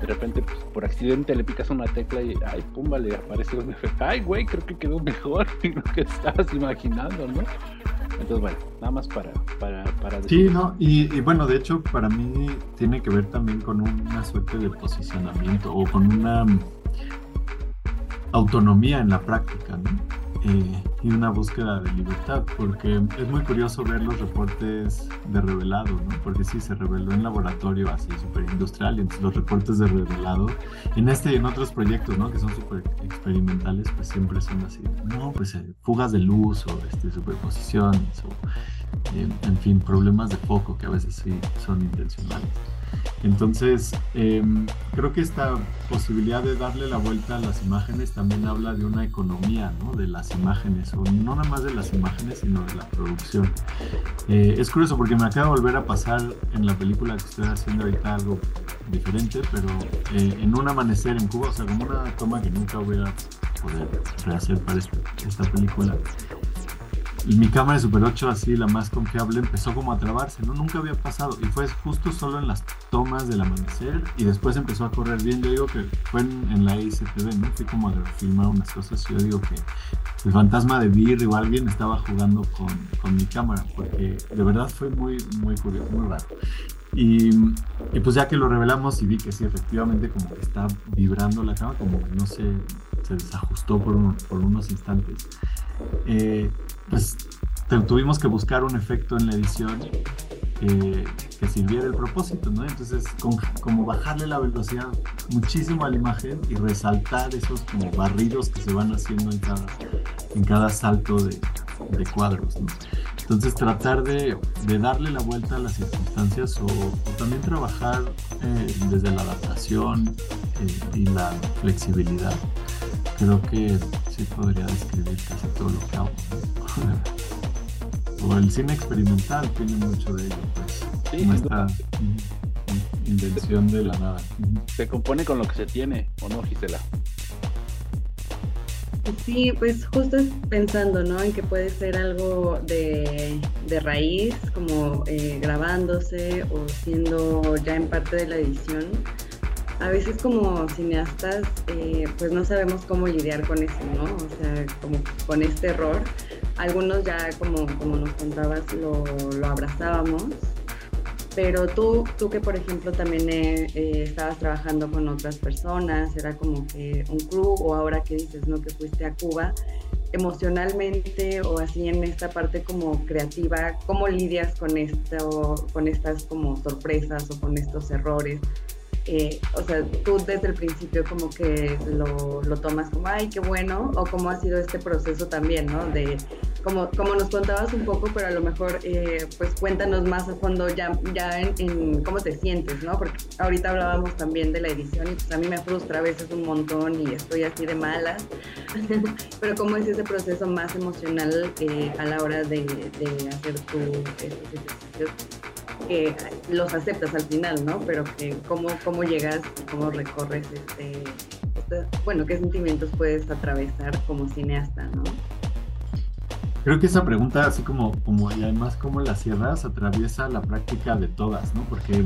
de repente pues, por accidente le picas una tecla y ay, pumba, le aparece un efecto, ay güey, creo que quedó mejor que lo que estabas imaginando, ¿no? Entonces bueno, nada más para, para, para decir. Sí, no, y, y bueno, de hecho para mí tiene que ver también con una suerte de posicionamiento o con una autonomía en la práctica, ¿no? Eh, y una búsqueda de libertad, porque es muy curioso ver los reportes de revelado, ¿no? Porque sí, se reveló en laboratorio así súper industrial, y entonces los reportes de revelado en este y en otros proyectos, ¿no? Que son súper experimentales, pues siempre son así, no, pues eh, fugas de luz o este, superposiciones o eh, en fin, problemas de foco que a veces sí son intencionales. Entonces, eh, creo que esta posibilidad de darle la vuelta a las imágenes también habla de una economía, ¿no? De las imágenes, o no nada más de las imágenes, sino de la producción. Eh, es curioso porque me acaba de volver a pasar en la película que estoy haciendo ahorita algo diferente, pero eh, en un amanecer en Cuba, o sea, como una toma que nunca voy a poder rehacer para esta, esta película. Mi cámara de Super ocho, así la más confiable, empezó como a trabarse, ¿no? Nunca había pasado y fue justo solo en las tomas del amanecer y después empezó a correr bien. Yo digo que fue en, en la I C T V, ¿no? Fui como a filmar unas cosas y yo digo que el fantasma de Birri o alguien estaba jugando con, con mi cámara, porque de verdad fue muy, muy curioso, muy raro. Y, y pues ya que lo revelamos y vi que sí, efectivamente como que está vibrando la cámara, como que no sé, se desajustó por, un, por unos instantes. Eh, pues tuvimos que buscar un efecto en la edición eh, que sirviera el propósito, ¿no? Entonces con, como bajarle la velocidad muchísimo a la imagen y resaltar esos como barridos que se van haciendo en cada, en cada salto de, de cuadros, ¿no? Entonces tratar de, de darle la vuelta a las circunstancias o, o también trabajar eh, desde la adaptación eh, y la flexibilidad. Creo que sí podría describir casi todo lo que hago, ¿no? O el cine experimental tiene mucho de ello, pues, sí, como esta uh, invención de la nada. Se compone con lo que se tiene, ¿o no, Gisela? Sí, pues justo pensando, ¿no? En que puede ser algo de, de raíz, como eh, grabándose o siendo ya en parte de la edición. A veces como cineastas, eh, pues no sabemos cómo lidiar con eso, ¿no? O sea, como con este error. Algunos ya, como, como nos contabas, lo, lo abrazábamos. Pero tú, tú que por ejemplo también eh, eh, estabas trabajando con otras personas, era como que un crew, o ahora que dices, ¿no? Que fuiste a Cuba, emocionalmente o así en esta parte como creativa, ¿cómo lidias con esto, con estas como sorpresas o con estos errores? Eh, o sea, tú desde el principio como que lo, lo tomas como, ay, qué bueno, o cómo ha sido este proceso también, ¿no? De, como, como nos contabas un poco, pero a lo mejor, eh, pues cuéntanos más a fondo ya, ya en, en cómo te sientes, ¿no? Porque ahorita hablábamos también de la edición y pues a mí me frustra a veces un montón y estoy así de malas, pero cómo es ese proceso más emocional eh, a la hora de, de hacer tu, estos ejercicios, que los aceptas al final, ¿no? Pero que cómo, cómo llegas y cómo recorres este, este, bueno, qué sentimientos puedes atravesar como cineasta, ¿no? Creo que esa pregunta, así como, como y además cómo la cierras, atraviesa la práctica de todas, ¿no? Porque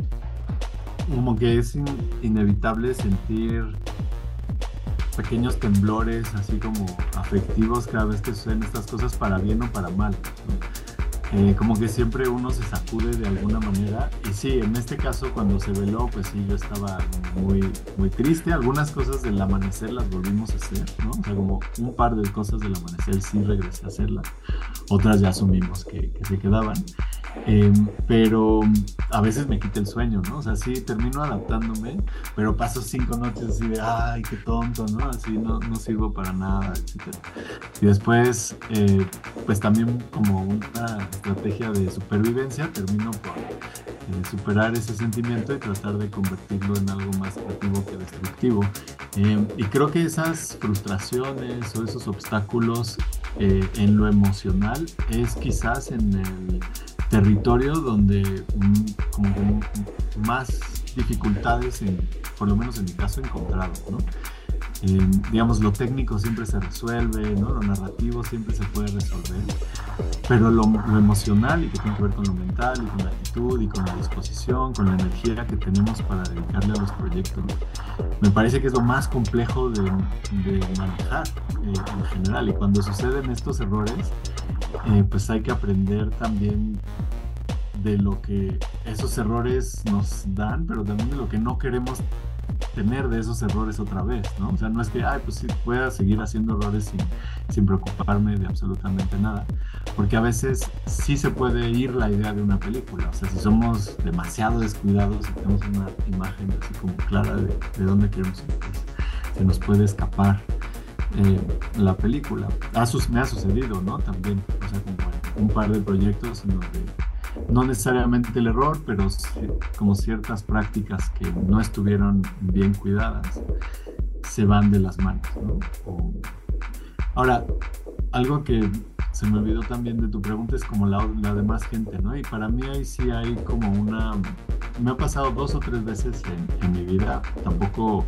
como que es in, inevitable sentir pequeños temblores, así como afectivos cada vez que suceden estas cosas, para bien o para mal, ¿no? Eh, como que siempre uno se sacude de alguna manera, y sí, en este caso cuando se veló, pues sí, yo estaba muy, muy triste. Algunas cosas del amanecer las volvimos a hacer, ¿no? O sea, como un par de cosas del amanecer sí regresé a hacerlas, otras ya asumimos que, que se quedaban, eh, pero a veces me quita el sueño, ¿no? O sea, sí, termino adaptándome, pero paso cinco noches así de, ay, qué tonto, ¿no? Así no, no sirvo para nada, etcétera. Y después, eh, pues también como una estrategia de supervivencia, termino por eh, superar ese sentimiento y tratar de convertirlo en algo más creativo que destructivo. Eh, y creo que esas frustraciones o esos obstáculos eh, en lo emocional es quizás en el territorio donde mm, como que más dificultades, en, por lo menos en mi caso, he encontrado, ¿no? Eh, digamos, lo técnico siempre se resuelve, ¿no? Lo narrativo siempre se puede resolver, pero lo, lo emocional, y que tiene que ver con lo mental y con la actitud y con la disposición, con la energía que tenemos para dedicarle a los proyectos, me parece que es lo más complejo de, de manejar eh, en general. Y cuando suceden estos errores, eh, pues hay que aprender también de lo que esos errores nos dan, pero también de lo que no queremos tener de esos errores otra vez, ¿no? O sea, no es que, ay, pues sí, pueda seguir haciendo errores sin, sin preocuparme de absolutamente nada, porque a veces sí se puede ir la idea de una película. O sea, si somos demasiado descuidados y tenemos una imagen así como clara de, de dónde queremos ir, pues se nos puede escapar eh, la película. Ha, me ha sucedido, ¿no? También, o sea, como un par de proyectos en donde no necesariamente el error, pero sí, como ciertas prácticas que no estuvieron bien cuidadas, se van de las manos, ¿no? O... Ahora, algo que se me olvidó también de tu pregunta es como la, la de más gente, ¿no? Y para mí ahí sí hay como una... Me ha pasado dos o tres veces en, en mi vida, tampoco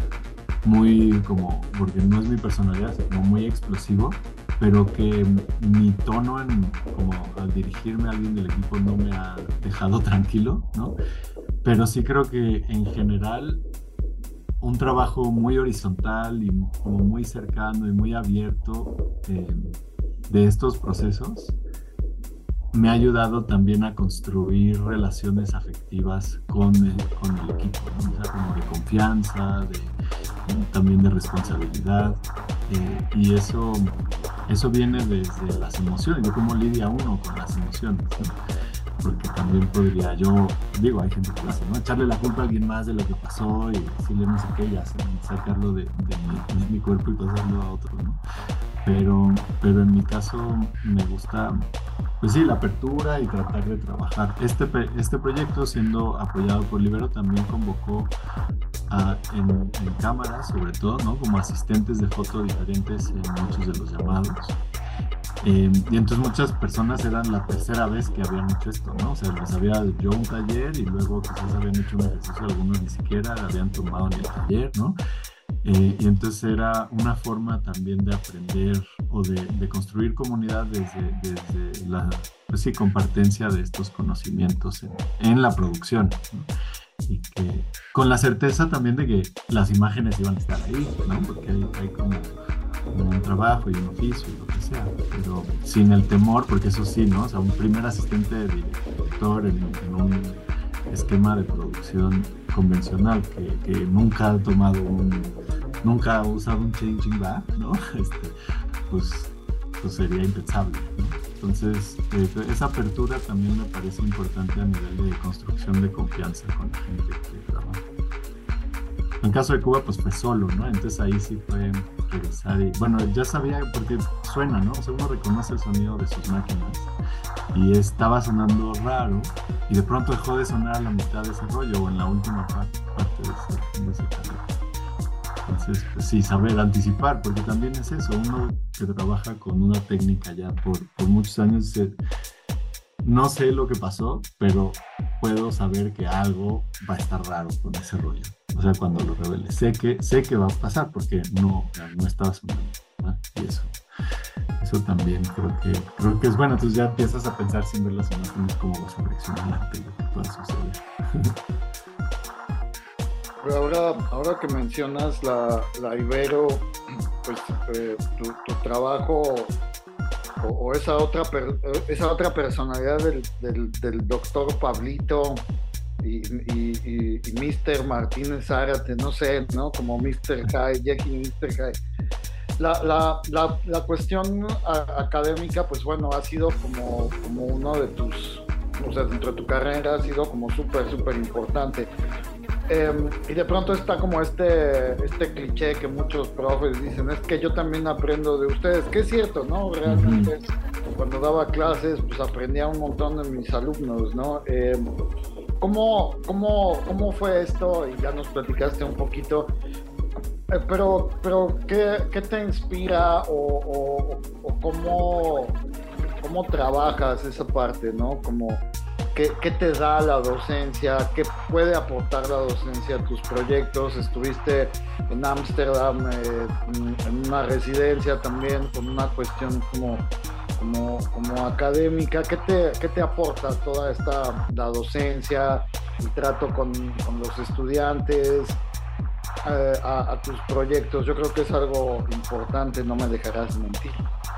muy como, porque no es mi personalidad, como muy explosivo, pero que mi tono en, como al dirigirme a alguien del equipo no me ha dejado tranquilo, ¿no? Pero sí creo que en general un trabajo muy horizontal y como muy cercano y muy abierto eh, de estos procesos me ha ayudado también a construir relaciones afectivas con el, con el equipo, ¿no? O sea, como de confianza, de, también de responsabilidad, eh, y eso, eso viene desde las emociones, de cómo lidia uno con las emociones, ¿no? Porque también podría yo, digo, hay gente que lo hace, ¿no? Echarle la culpa a alguien más de lo que pasó y decirle no sé qué, ya sacarlo de, de, mi, de mi cuerpo y pasarlo a otro, ¿no? Pero, pero en mi caso me gusta, pues sí, la apertura y tratar de trabajar. Este, este proyecto, siendo apoyado por Libero, también convocó a, en, en cámaras, sobre todo, ¿no? Como asistentes de foto diferentes en muchos de los llamados. Eh, y entonces muchas personas eran la tercera vez que habían hecho esto, ¿no? O sea, les había yo un taller y luego quizás habían hecho un ejercicio, algunos ni siquiera habían tomado ni el taller, ¿no? Eh, y entonces era una forma también de aprender o de, de construir comunidad desde, desde la, pues sí, compartencia de estos conocimientos en, en la producción, ¿no? Y que con la certeza también de que las imágenes iban a estar ahí, ¿no? Porque hay, hay como un trabajo y un oficio y lo que sea, pero sin el temor, porque eso sí, ¿no? O sea, un primer asistente de director en, en un esquema de producción convencional que, que nunca ha tomado un, nunca ha usado un changing back, ¿no? Este, pues, pues sería impensable, ¿no? Entonces, eh, esa apertura también me parece importante a nivel de construcción de confianza con la gente que trabaja. En el caso de Cuba, pues fue solo, ¿no? Entonces ahí sí fue revisar y, bueno, ya sabía porque suena, ¿no? O sea, uno reconoce el sonido de sus máquinas y estaba sonando raro y de pronto dejó de sonar a la mitad de ese rollo o en la última parte, parte de ese, de ese carril. Entonces, pues sí, saber anticipar, porque también es eso, uno que trabaja con una técnica ya por, por muchos años, se, no sé lo que pasó, pero puedo saber que algo va a estar raro con ese rollo. O sea, cuando lo revele, sé que, sé que va a pasar porque no, no estaba sonando, ¿no? Y eso, eso también creo que, creo que es bueno. Entonces ya empiezas a pensar sin ver las imágenes cómo vas a reaccionar ante lo que pueda suceder. Pero ahora, ahora que mencionas la, la Ibero, pues eh, tu, tu trabajo o, o esa otra per, esa otra personalidad del, del, del doctor Pablito y, y, y, y mister Martínez Zárate, no sé, ¿no? Como mister Hyde, Jackie mister Hyde. La, la, la, la cuestión a, académica, pues bueno, ha sido como, como uno de tus, o sea, dentro de tu carrera ha sido como súper, súper importante. Eh, y de pronto está como este, este cliché que muchos profes dicen, es que yo también aprendo de ustedes, que es cierto, ¿no? Realmente uh-huh. Cuando daba clases, pues aprendía un montón de mis alumnos, ¿no? Eh, ¿cómo, cómo, ¿Cómo fue esto? Y ya nos platicaste un poquito, eh, pero, pero ¿qué, qué te inspira o, o, o cómo, cómo trabajas esa parte, ¿no? Como ¿qué, qué te da la docencia? ¿Qué puede aportar la docencia a tus proyectos? Estuviste en Ámsterdam eh, en una residencia también con una cuestión como, como, como académica. ¿Qué te, qué te aporta toda esta la docencia, el trato con, con los estudiantes, eh, a, a tus proyectos? Yo creo que es algo importante, no me dejarás mentir.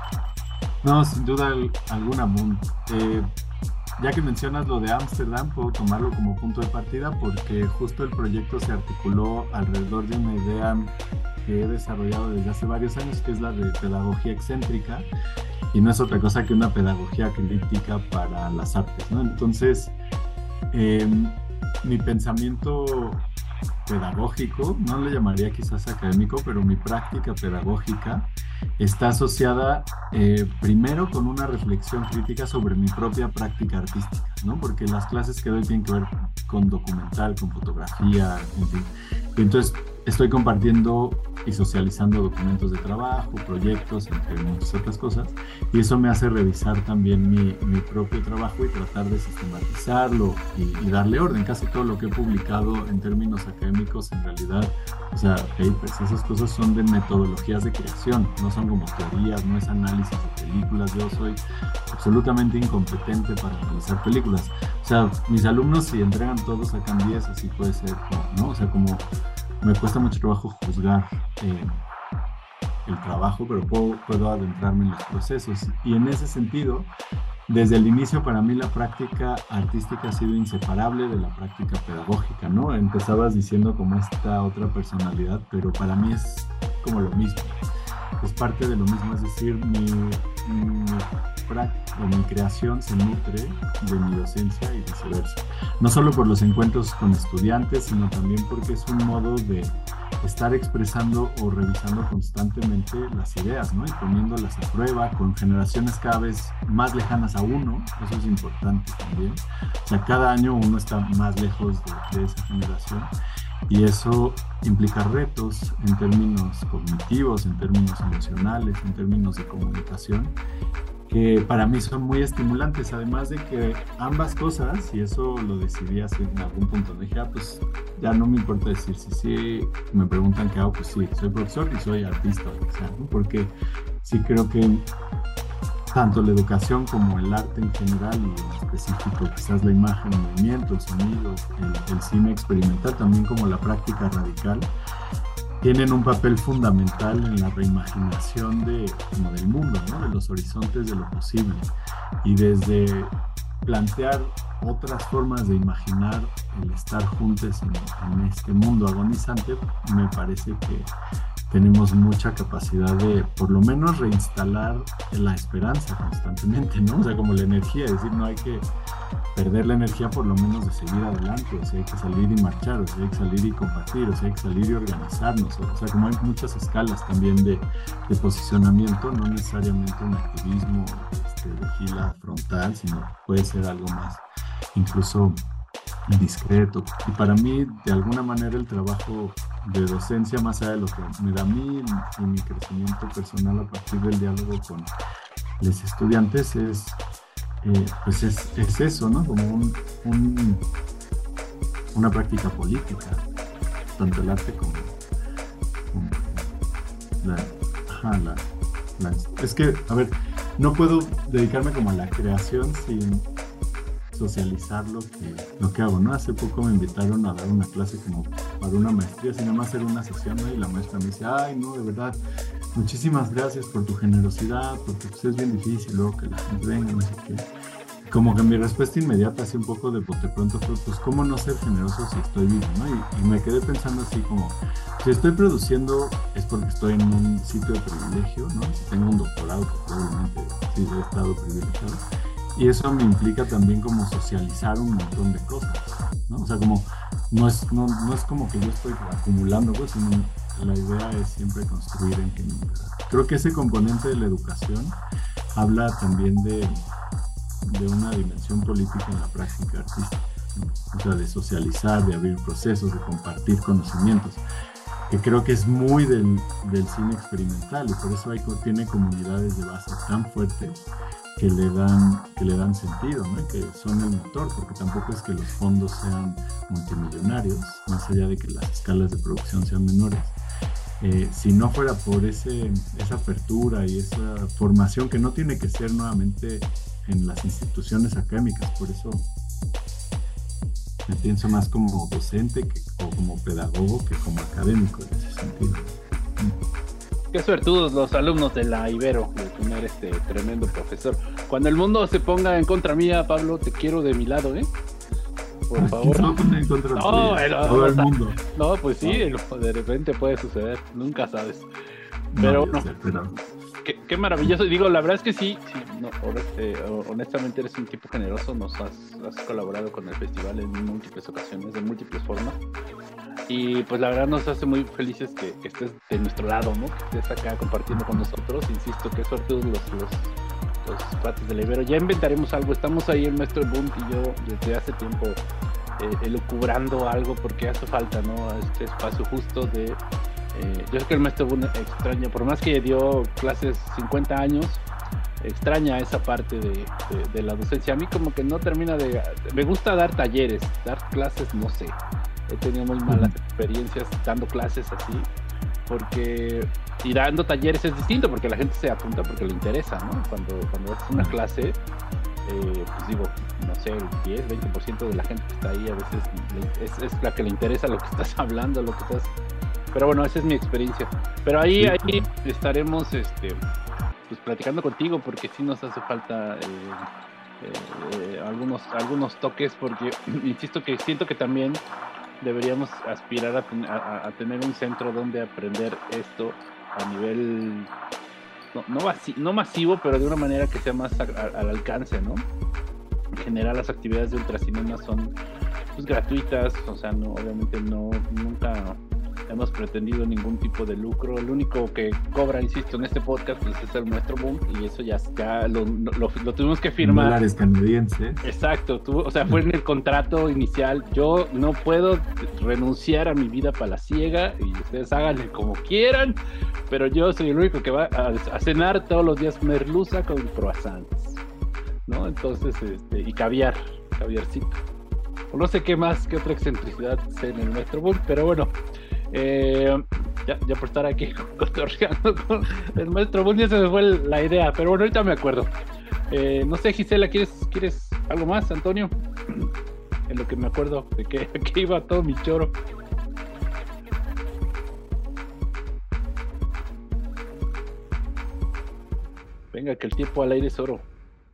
No, sin duda alguna, Moon. Eh, ya que mencionas lo de Ámsterdam, puedo tomarlo como punto de partida porque justo el proyecto se articuló alrededor de una idea que he desarrollado desde hace varios años, que es la de pedagogía excéntrica, y no es otra cosa que una pedagogía crítica para las artes, ¿no? Entonces, eh, mi pensamiento pedagógico, no le llamaría quizás académico, pero mi práctica pedagógica está asociada eh, primero con una reflexión crítica sobre mi propia práctica artística, ¿no? Porque las clases que doy tienen que ver con documental, con fotografía, en fin. Y entonces estoy compartiendo y socializando documentos de trabajo, proyectos, entre muchas otras cosas, y eso me hace revisar también mi, mi propio trabajo y tratar de sistematizarlo y, y darle orden. Casi todo lo que he publicado en términos académicos, en realidad, o sea, papers, esas cosas son de metodologías de creación, no son como teorías, no es análisis de películas. Yo soy absolutamente incompetente para analizar películas. O sea, mis alumnos, si entregan todos, sacan diez, así puede ser, ¿no? O sea, como me cuesta mucho trabajo juzgar eh, el trabajo, pero puedo, puedo adentrarme en los procesos. Y en ese sentido, desde el inicio para mí la práctica artística ha sido inseparable de la práctica pedagógica, ¿no? Empezabas diciendo como esta otra personalidad, pero para mí es como lo mismo. Es parte de lo mismo, es decir, mi, mi, o mi creación se nutre de mi docencia y viceversa. No solo por los encuentros con estudiantes, sino también porque es un modo de estar expresando o revisando constantemente las ideas, ¿no? Y poniéndolas a prueba con generaciones cada vez más lejanas a uno. Eso es importante también. O sea, cada año uno está más lejos de, de esa generación. Y eso implica retos en términos cognitivos, en términos emocionales, en términos de comunicación, que para mí son muy estimulantes, además de que ambas cosas, y eso lo decidí hace en algún punto, me dije, ah, pues ya no me importa decir si sí, me preguntan qué hago, pues sí, soy profesor y soy artista, o sea, ¿no? Porque sí creo que tanto la educación como el arte en general, y en específico quizás la imagen, el movimiento, el sonido, el, el cine experimental, también como la práctica radical, tienen un papel fundamental en la reimaginación de, como del mundo, ¿no? De los horizontes de lo posible. Y desde plantear otras formas de imaginar el estar juntos en, en este mundo agonizante, me parece que tenemos mucha capacidad de, por lo menos, reinstalar la esperanza constantemente, ¿no? O sea, como la energía, es decir, no hay que perder la energía, por lo menos, de seguir adelante, o sea, hay que salir y marchar, o sea, hay que salir y compartir, o sea, hay que salir y organizarnos, o sea, como hay muchas escalas también de, de posicionamiento, no necesariamente un activismo este, de fila frontal, sino puede ser algo más, incluso discreto. Y para mí, de alguna manera, el trabajo de docencia, más allá de lo que me da a mí y mi crecimiento personal a partir del diálogo con los estudiantes, es, eh, pues es, es eso, ¿no? Como un, un, una práctica política, tanto el arte como, como la, ajá, la, la... Es que, a ver, no puedo dedicarme como a la creación sin socializar lo que, lo que hago, ¿no? Hace poco me invitaron a dar una clase como para una maestría, sin nada más hacer una sesión, ¿no? Y la maestra me dice, ay, no, de verdad, muchísimas gracias por tu generosidad, porque pues, es bien difícil luego que la gente venga, no sé qué. Como que mi respuesta inmediata, así un poco de bote pronto, fue, pues, ¿cómo no ser generoso si estoy vivo, ¿no? Y, y me quedé pensando así como, si estoy produciendo es porque estoy en un sitio de privilegio, ¿no? Si tengo un doctorado, que probablemente sí he estado privilegiado. Y eso me implica también como socializar un montón de cosas, ¿no? O sea, como, no es, no, no es como que yo estoy acumulando cosas, sino la idea es siempre construir en general. Creo que ese componente de la educación habla también de, de una dimensión política en la práctica artística, ¿no? O sea, de socializar, de abrir procesos, de compartir conocimientos, que creo que es muy del, del cine experimental, y por eso hay, tiene comunidades de base tan fuertes que le dan, que le dan sentido, ¿no? Que son el motor, porque tampoco es que los fondos sean multimillonarios, más allá de que las escalas de producción sean menores. Eh, si no fuera por ese, esa apertura y esa formación que no tiene que ser nuevamente en las instituciones académicas, por eso me pienso más como docente que, o como pedagogo que como académico en ese sentido. Qué suertudos los alumnos de la Ibero de tener este tremendo profesor. Cuando el mundo se ponga en contra mía, Pablo, te quiero de mi lado, ¿eh? Por favor. No, en contra no, bueno, todo el mundo. No, pues sí, no. De repente puede suceder, nunca sabes. Pero no, sé, pero... Qué, qué maravilloso. Digo, la verdad es que sí, sí no, este, honestamente eres un tipo generoso, nos has, has colaborado con el festival en múltiples ocasiones, de múltiples formas. Y pues la verdad nos hace muy felices que, que estés de nuestro lado, ¿no? Que estés acá compartiendo con nosotros. Insisto, qué suerte los, los, los cuates de la Ibero. Ya inventaremos algo. Estamos ahí el maestro Boom y yo desde hace tiempo eh, elucubrando algo porque hace falta, ¿no? Este espacio justo de... Eh, yo sé que el maestro Boom extraña, por más que dio clases cincuenta años, extraña esa parte de, de, de la docencia. A mí como que no termina de... Me gusta dar talleres, dar clases, no sé. He tenido muy malas experiencias dando clases así, porque y dando talleres es distinto, porque la gente se apunta porque le interesa, ¿no? Cuando, cuando haces una clase, eh, pues digo, no sé, el diez, veinte por ciento de la gente que está ahí a veces es, es la que le interesa lo que estás hablando, lo que estás... Pero bueno, esa es mi experiencia. Pero ahí, ahí estaremos este, pues platicando contigo, porque sí nos hace falta... Eh, eh, algunos, algunos toques, porque insisto que siento que también deberíamos aspirar a, ten, a, a tener un centro donde aprender esto a nivel no, no, vasi, no masivo, pero de una manera que sea más a, a, al alcance, ¿no? En general las actividades de Ultracinema son pues gratuitas, o sea, no, obviamente no, nunca hemos pretendido ningún tipo de lucro. El único que cobra, insisto, en este podcast pues es el maestro Boom, y eso ya, ya lo, lo, lo tuvimos que firmar. Dólares canadienses. Exacto, tu, o sea, fue en el contrato inicial. Yo no puedo renunciar a mi vida palaciega y ustedes háganle como quieran, pero yo soy el único que va a, a cenar todos los días merluza con croissants, ¿no? Entonces, este, y caviar, caviarcito. No sé qué más, qué otra excentricidad sé en el maestro Boom, pero bueno. Eh, ya, ya por estar aquí cotorreando con el maestro Boom ya se me fue la idea, pero bueno, ahorita me acuerdo. Eh, no sé, Gisela, ¿quieres, ¿quieres algo más, Antonio? En lo que me acuerdo de que, que iba todo mi choro. Venga, que el tiempo al aire es oro.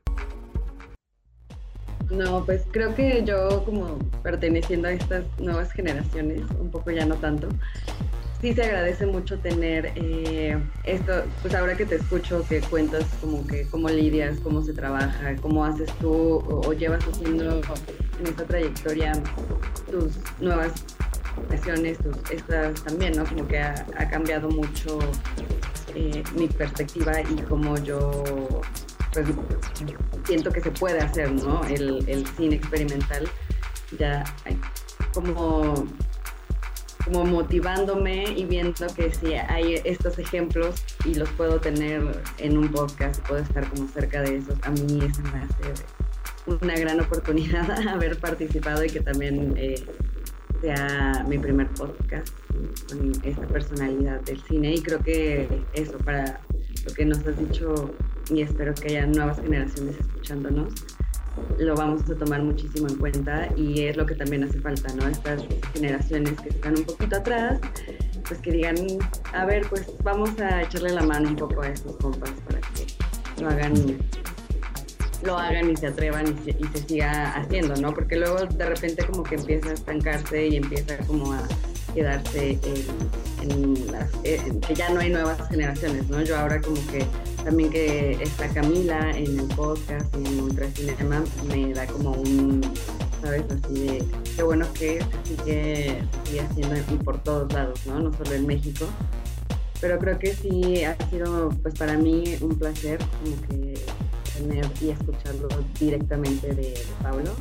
No, pues creo que yo, como perteneciendo a estas nuevas generaciones, un poco ya no tanto, sí se agradece mucho tener eh, esto, pues ahora que te escucho, que cuentas como que cómo lidias, cómo se trabaja, cómo haces tú o, o llevas haciendo en esta trayectoria tus nuevas profesiones, tus estas también, ¿no? Como que ha, ha cambiado mucho eh, mi perspectiva y cómo yo... pues siento que se puede hacer, ¿no? El, el cine experimental ya hay como, como motivándome y viendo que si hay estos ejemplos y los puedo tener en un podcast, puedo estar como cerca de esos, a mí eso me hace una gran oportunidad haber participado y que también eh, sea mi primer podcast con esta personalidad del cine, y creo que eso, para lo que nos has dicho, y espero que haya nuevas generaciones escuchándonos, lo vamos a tomar muchísimo en cuenta, y es lo que también hace falta, ¿no? Estas generaciones que están un poquito atrás, pues que digan, a ver, pues vamos a echarle la mano un poco a estos compas para que lo hagan, lo hagan y se atrevan y se, y se siga haciendo, ¿no? Porque luego de repente como que empieza a estancarse y empieza como a quedarse en, en las, en, que ya no hay nuevas generaciones, ¿no? Yo ahora como que también que está Camila en el podcast y en Ultracinema me da como un, ¿sabes? Así de, qué bueno que sigue, sigue haciendo y por todos lados, ¿no? No solo en México. Pero creo que sí ha sido, pues para mí, un placer como que tener y escucharlo directamente de, de Pablo.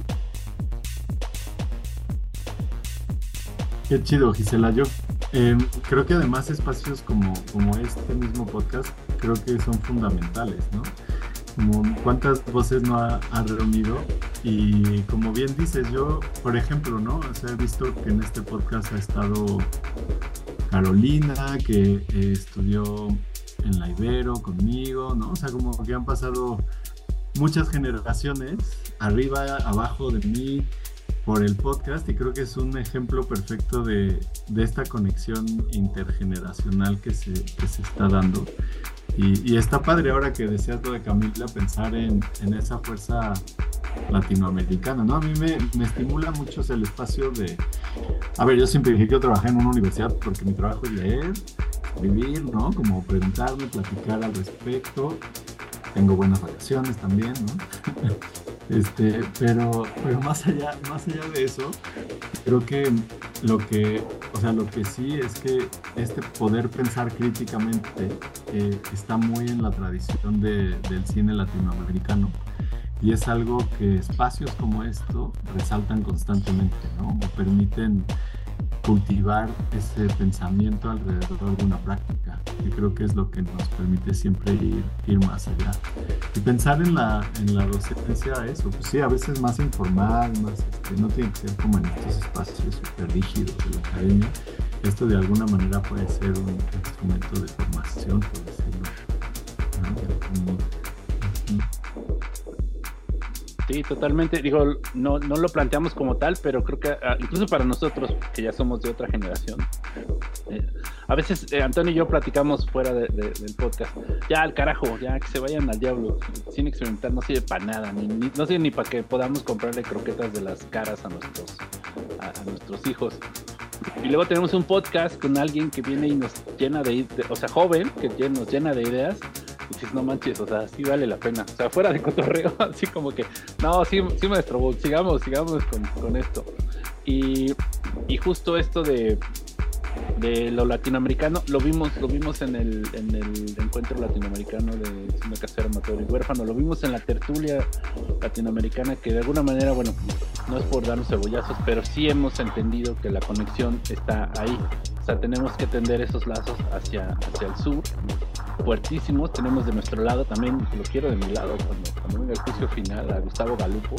Qué chido, Gisela. Yo eh, creo que además espacios como, como este mismo podcast creo que son fundamentales, ¿no? como cuántas voces no ha, ha reunido. Y como bien dices, yo, por ejemplo, ¿no? O sea, he visto que en este podcast ha estado Carolina, que eh, estudió en la Ibero conmigo, ¿no? O sea, como que han pasado muchas generaciones, arriba, abajo de mí, por el podcast, y creo que es un ejemplo perfecto de, de esta conexión intergeneracional que se, que se está dando. Y, y está padre ahora que decías lo de Camila, pensar en, en esa fuerza latinoamericana, ¿no? A mí me, me estimula mucho, o sea, el espacio de... A ver, yo siempre dije que yo trabajé en una universidad porque mi trabajo es leer, vivir, ¿no? Como preguntarme, platicar al respecto. Tengo buenas vacaciones también, ¿no? Este, pero, pero más allá, más allá de eso, creo que lo que, o sea, lo que sí es que este poder pensar críticamente eh, está muy en la tradición de, del cine latinoamericano, y es algo que espacios como esto resaltan constantemente, ¿no? O permiten cultivar ese pensamiento alrededor de una práctica, y creo que es lo que nos permite siempre ir, ir más allá y pensar en la, en la docencia. Eso, pues sí, a veces más informal, más, este, no tiene que ser como en estos espacios súper rígidos de la academia. Esto de alguna manera puede ser un instrumento de formación, por decirlo, ¿no? Sí, totalmente. Digo, no, no lo planteamos como tal, pero creo que uh, incluso para nosotros, que ya somos de otra generación, eh, a veces eh, Antonio y yo platicamos fuera de, de, del podcast. Ya al carajo, ya que se vayan al diablo. Sin experimentar no sirve para nada, ni, ni, no sirve ni para que podamos comprarle croquetas de las caras a nuestros, a, a nuestros hijos. Y luego tenemos un podcast con alguien que viene y nos llena de, de o sea, joven, que nos llena de ideas. Y dices, no manches, o sea, sí vale la pena. O sea, fuera de cotorreo, así como que, no, sí, sí maestro, sigamos, sigamos con, con esto. Y, y justo esto de, de lo latinoamericano, lo vimos, lo vimos en el, en el encuentro latinoamericano de cine casero, amateur y huérfano, lo vimos en la tertulia latinoamericana, que de alguna manera, bueno, no es por darnos cebollazos, pero sí hemos entendido que la conexión está ahí. O sea, tenemos que tender esos lazos hacia, hacia el sur, fuertísimos. Tenemos de nuestro lado también, lo quiero de mi lado, cuando, cuando venga el juicio final, a Gustavo Galupo,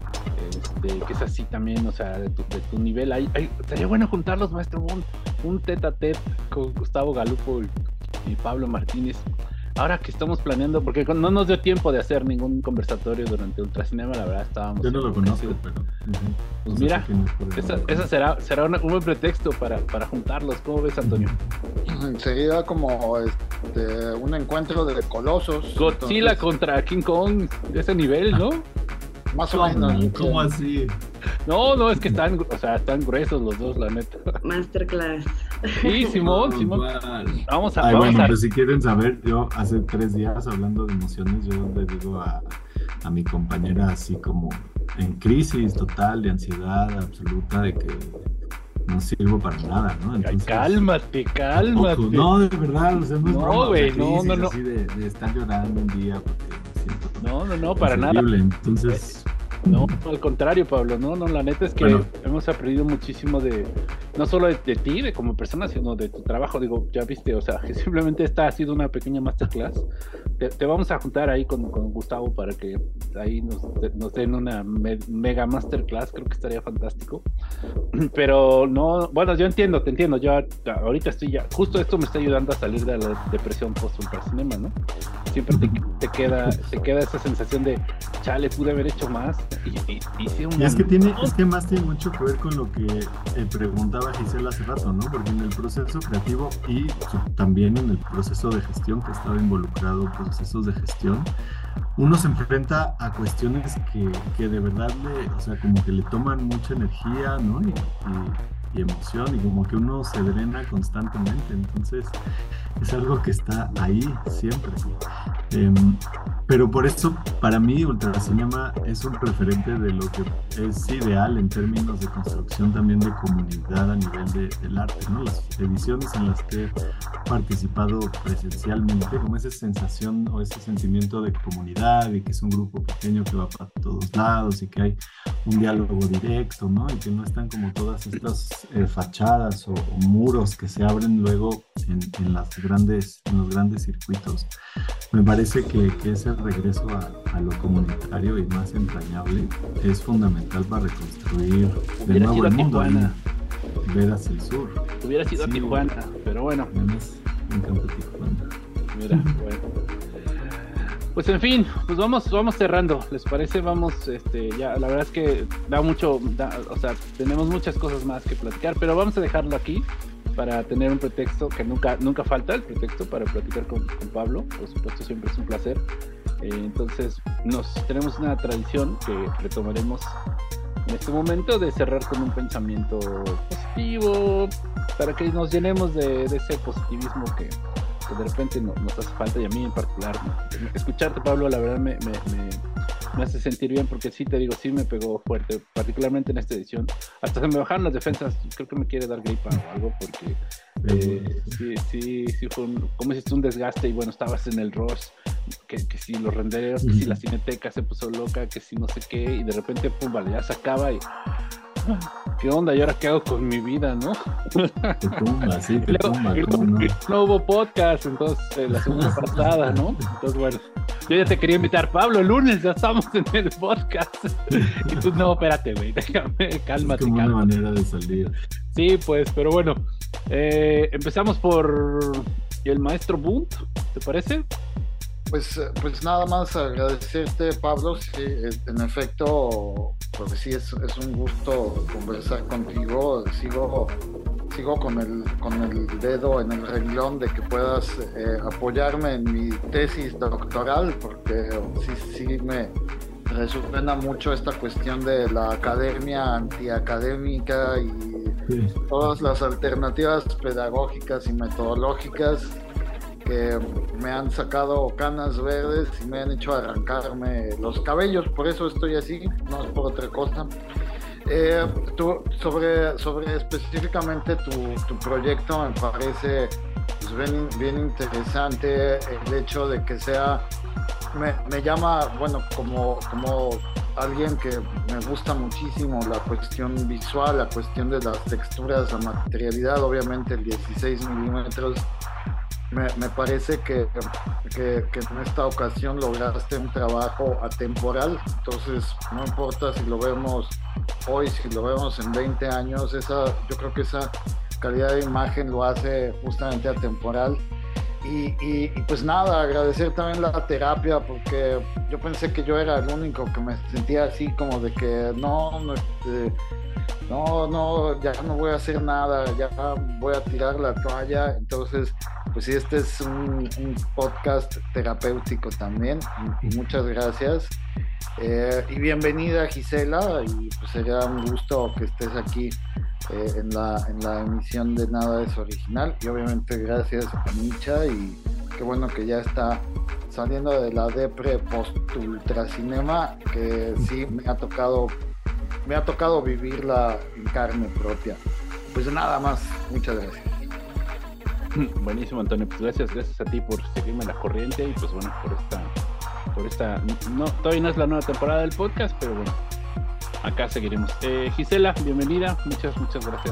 este, que es así también, o sea, de tu, de tu nivel. Hay, hay, sería bueno juntarlos, maestro, un, un tete a tete con Gustavo Galupo y, y Pablo Martínez. Ahora que estamos planeando, porque no nos dio tiempo de hacer ningún conversatorio durante Ultracinema, la verdad estábamos... Yo no lo conozco, pero... Uh-huh. Pues no mira, esa, esa será, será un, un buen pretexto para, para juntarlos. ¿Cómo ves, Antonio? Sería como este, un encuentro de colosos. Godzilla entonces... contra King Kong, de ese nivel, ¿no? Más o menos. ¿Cómo así? No, no, es que están, o sea, están gruesos los dos, la neta. Masterclass. Sí, Simón, Oh, Simón. Igual. Vamos a Ay, vamos bueno, a... pues si quieren saber, yo hace tres días hablando de emociones, yo le digo a, a mi compañera así como en crisis total de ansiedad absoluta de que no sirvo para nada, ¿no? Entonces, cálmate, cálmate. Tampoco, no, de verdad, o sea, no es No, broma, güey, o sea, no, crisis no, no. así de, de estar llorando un día porque me siento No, no, no, para nada. horrible. Entonces... No, al contrario, Pablo, no, no, la neta es que bueno, hemos aprendido muchísimo de, no solo de, de ti, de como persona, sino de tu trabajo. Digo, ya viste, o sea, que simplemente esta ha sido una pequeña masterclass. Te, te vamos a juntar ahí con, con Gustavo para que ahí nos, nos den una me, mega masterclass, creo que estaría fantástico. Pero no, bueno, yo entiendo, te entiendo, yo ahorita estoy ya, justo esto me está ayudando a salir de la depresión post-ultracinema, ¿no? Siempre te, te queda, te queda esa sensación de, chale, pude haber hecho más. Y, y, hice un y es que tiene, es que más tiene mucho que ver con lo que eh, preguntaba Gisela hace rato, ¿no? Porque en el proceso creativo y también en el proceso de gestión, que estaba involucrado, procesos de gestión, uno se enfrenta a cuestiones que, que de verdad le, o sea, como que le toman mucha energía, ¿no? Y, y, y emoción, y como que uno se drena constantemente. Entonces es algo que está ahí siempre. Eh, pero por eso, para mí, Ultracinema es un referente de lo que es ideal en términos de construcción también de comunidad a nivel de, del arte, ¿no? Las ediciones en las que he participado presencialmente, como esa sensación o ese sentimiento de comunidad y que es un grupo pequeño que va para todos lados y que hay un diálogo directo, ¿no? Y que no están como todas estas eh, fachadas o, o muros que se abren luego en, en, las grandes, en los grandes circuitos. me parece que, que ese regreso a, a lo comunitario y más entrañable es fundamental para reconstruir de Hubiera nuevo sido el a mundo Tijuana. y ver hacia el sur. Hubiera sido a Sí. Tijuana, pero bueno, Además, me encanta Tijuana. mira, bueno. Pues en fin, pues vamos, vamos cerrando, ¿les parece? Vamos, este, ya, la verdad es que da mucho, da, o sea, tenemos muchas cosas más que platicar, pero vamos a dejarlo aquí para tener un pretexto que nunca, nunca falta el pretexto para platicar con, con Pablo, por supuesto siempre es un placer. Eh, entonces, nos tenemos una tradición que retomaremos en este momento de cerrar con un pensamiento positivo para que nos llenemos de, de ese positivismo que que de repente no, nos hace falta, y a mí en particular, ¿no? Escucharte, Pablo, la verdad me, me, me, me hace sentir bien, porque sí, te digo, sí me pegó fuerte, particularmente en esta edición. Hasta se me bajaron las defensas, creo que me quiere dar gripa o algo, porque eh, sí, sí, sí fue un, como hiciste un desgaste, y bueno, estabas en el rush, que, que si los renderos, que si la cineteca se puso loca, que si no sé qué, y de repente, pum, vale, ya se acaba y... ¿qué onda? ¿Y ahora qué hago con mi vida, no? Te tumba, sí, te Luego, tumba, y ¿cómo luego, no? y no hubo podcast, entonces, eh, la semana pasada, ¿no? Entonces, bueno, yo ya te quería invitar, Pablo, el lunes ya estamos en el podcast. Y tú, no, espérate, güey, déjame, cálmate, Es como cálmate. una manera de salir. Sí, pues, pero bueno, eh, empezamos por el maestro Bunt, ¿te parece? Pues, eh, pues nada más agradecerte, Pablo. Sí, eh, en efecto, pues sí, es, es un gusto conversar contigo. Sigo, sigo con el, con el dedo en el renglón de que puedas eh, apoyarme en mi tesis doctoral, porque sí, sí me resuena mucho esta cuestión de la academia antiacadémica y Sí. todas las alternativas pedagógicas y metodológicas que me han sacado canas verdes y me han hecho arrancarme los cabellos. Por eso estoy así, no es por otra cosa. Eh, tú, sobre, sobre específicamente tu, tu proyecto, me parece pues, bien, bien interesante el hecho de que sea, me, me llama, bueno, como, como alguien que me gusta muchísimo la cuestión visual, la cuestión de las texturas, la materialidad, obviamente el dieciséis milímetros. Me, me parece que, que, que en esta ocasión lograste un trabajo atemporal, entonces no importa si lo vemos hoy, si lo vemos en veinte años, esa, yo creo que esa calidad de imagen lo hace justamente atemporal. Y, y, y pues nada, agradecer también la terapia, porque yo pensé que yo era el único que me sentía así como de que no, no, este, no, no, ya no voy a hacer nada, ya voy a tirar la toalla. Entonces, pues sí, este es un, un podcast terapéutico también, y, y muchas gracias. Eh, y bienvenida, Gisela, y pues sería un gusto que estés aquí eh, en, la, en la emisión de Nada es Original. Y obviamente gracias a Micha, y qué bueno que ya está saliendo de la depre post-ultracinema, que sí me ha tocado me ha tocado vivirla en carne propia. Pues nada más, muchas gracias. Buenísimo, Antonio, pues gracias, gracias a ti por seguirme la corriente, y pues bueno, por esta, por esta, no, todavía no es la nueva temporada del podcast, pero bueno, acá seguiremos. Eh, Gisela, bienvenida, muchas, muchas gracias.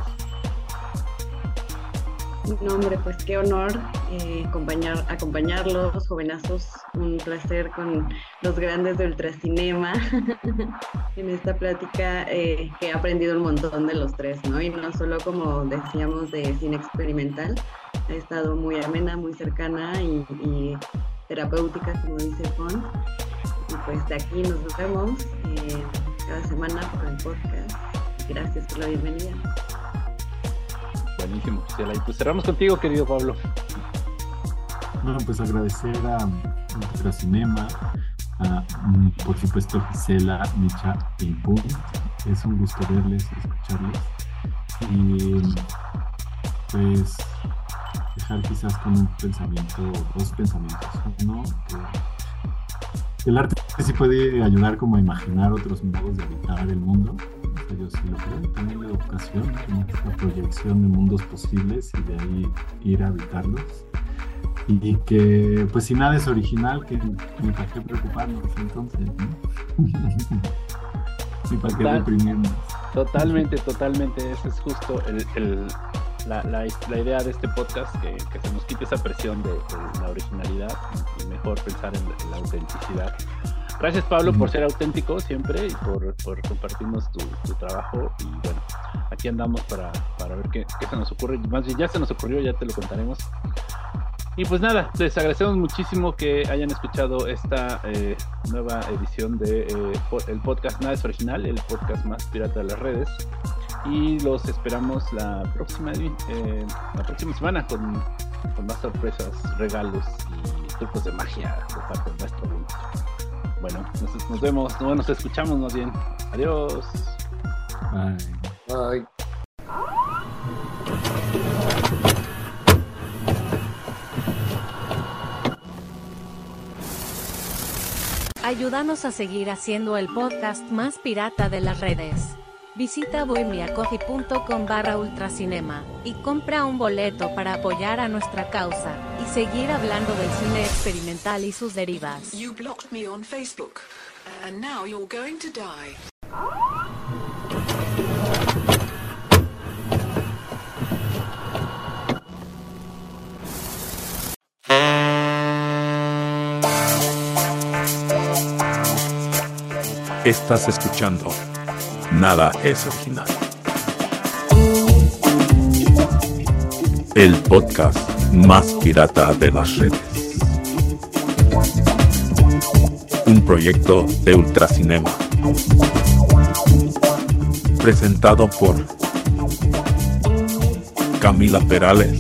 No, hombre, pues qué honor eh, acompañar, acompañarlos, jovenazos, un placer con los grandes de Ultracinema en esta plática eh, que he aprendido un montón de los tres, ¿no? Y no solo, como decíamos, de cine experimental, ha estado muy amena, muy cercana y, y terapéutica, como dice Juan. Y pues de aquí nos vemos eh, cada semana por el podcast. Gracias por la bienvenida. Buenísimo, Gisela. Y pues cerramos contigo, querido Pablo. Bueno, pues agradecer a Ultracinema, a, por supuesto, Gisela, Micha y Bunt. Es un gusto verles y escucharles. Y pues dejar quizás con un pensamiento, dos pensamientos. Uno, que el arte sí puede ayudar como a imaginar otros modos de habitar el mundo. Yo sí lo creo, también la educación, ¿no? La proyección de mundos posibles y de ahí ir a habitarlos. Y que, pues, si nada es original, que ni para qué preocuparnos entonces, ¿no? Ni para qué Total, deprimirnos. Totalmente, totalmente, ese es justo el, el, la, la, la idea de este podcast, que, que se nos quite esa presión de, de la originalidad y mejor pensar en, en la autenticidad. Gracias, Pablo, por ser auténtico siempre y por, por compartirnos tu, tu trabajo. Y bueno, aquí andamos para, para ver qué, qué se nos ocurre. Más bien, ya se nos ocurrió, ya te lo contaremos. Y pues nada, les agradecemos muchísimo que hayan escuchado esta eh, nueva edición de eh, el podcast Nada es Original, el podcast más pirata de las redes. Y los esperamos la próxima, eh, la próxima semana con, con más sorpresas, regalos y trucos de magia de parte de nuestro mundo. Bueno, nos, nos vemos, no, nos escuchamos más bien. Adiós. Bye. Bye. Ayúdanos a seguir haciendo el podcast más pirata de las redes. Visita bohemiacoffee.com barra ultracinema y compra un boleto para apoyar a nuestra causa y seguir hablando del cine experimental y sus derivas. You blocked me on Facebook, and now you're going to die. Estás escuchando Nada es Original, el podcast más pirata de las redes. Un proyecto de Ultracinema, presentado por Camila Perales,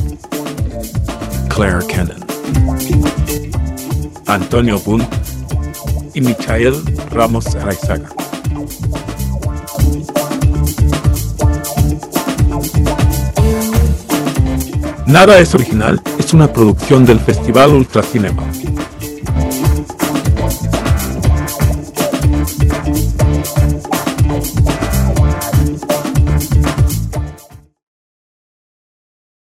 Claire Cannon, Antonio Bunt y Michael Ramos Araizaga. Nada es Original es una producción del Festival Ultracinema.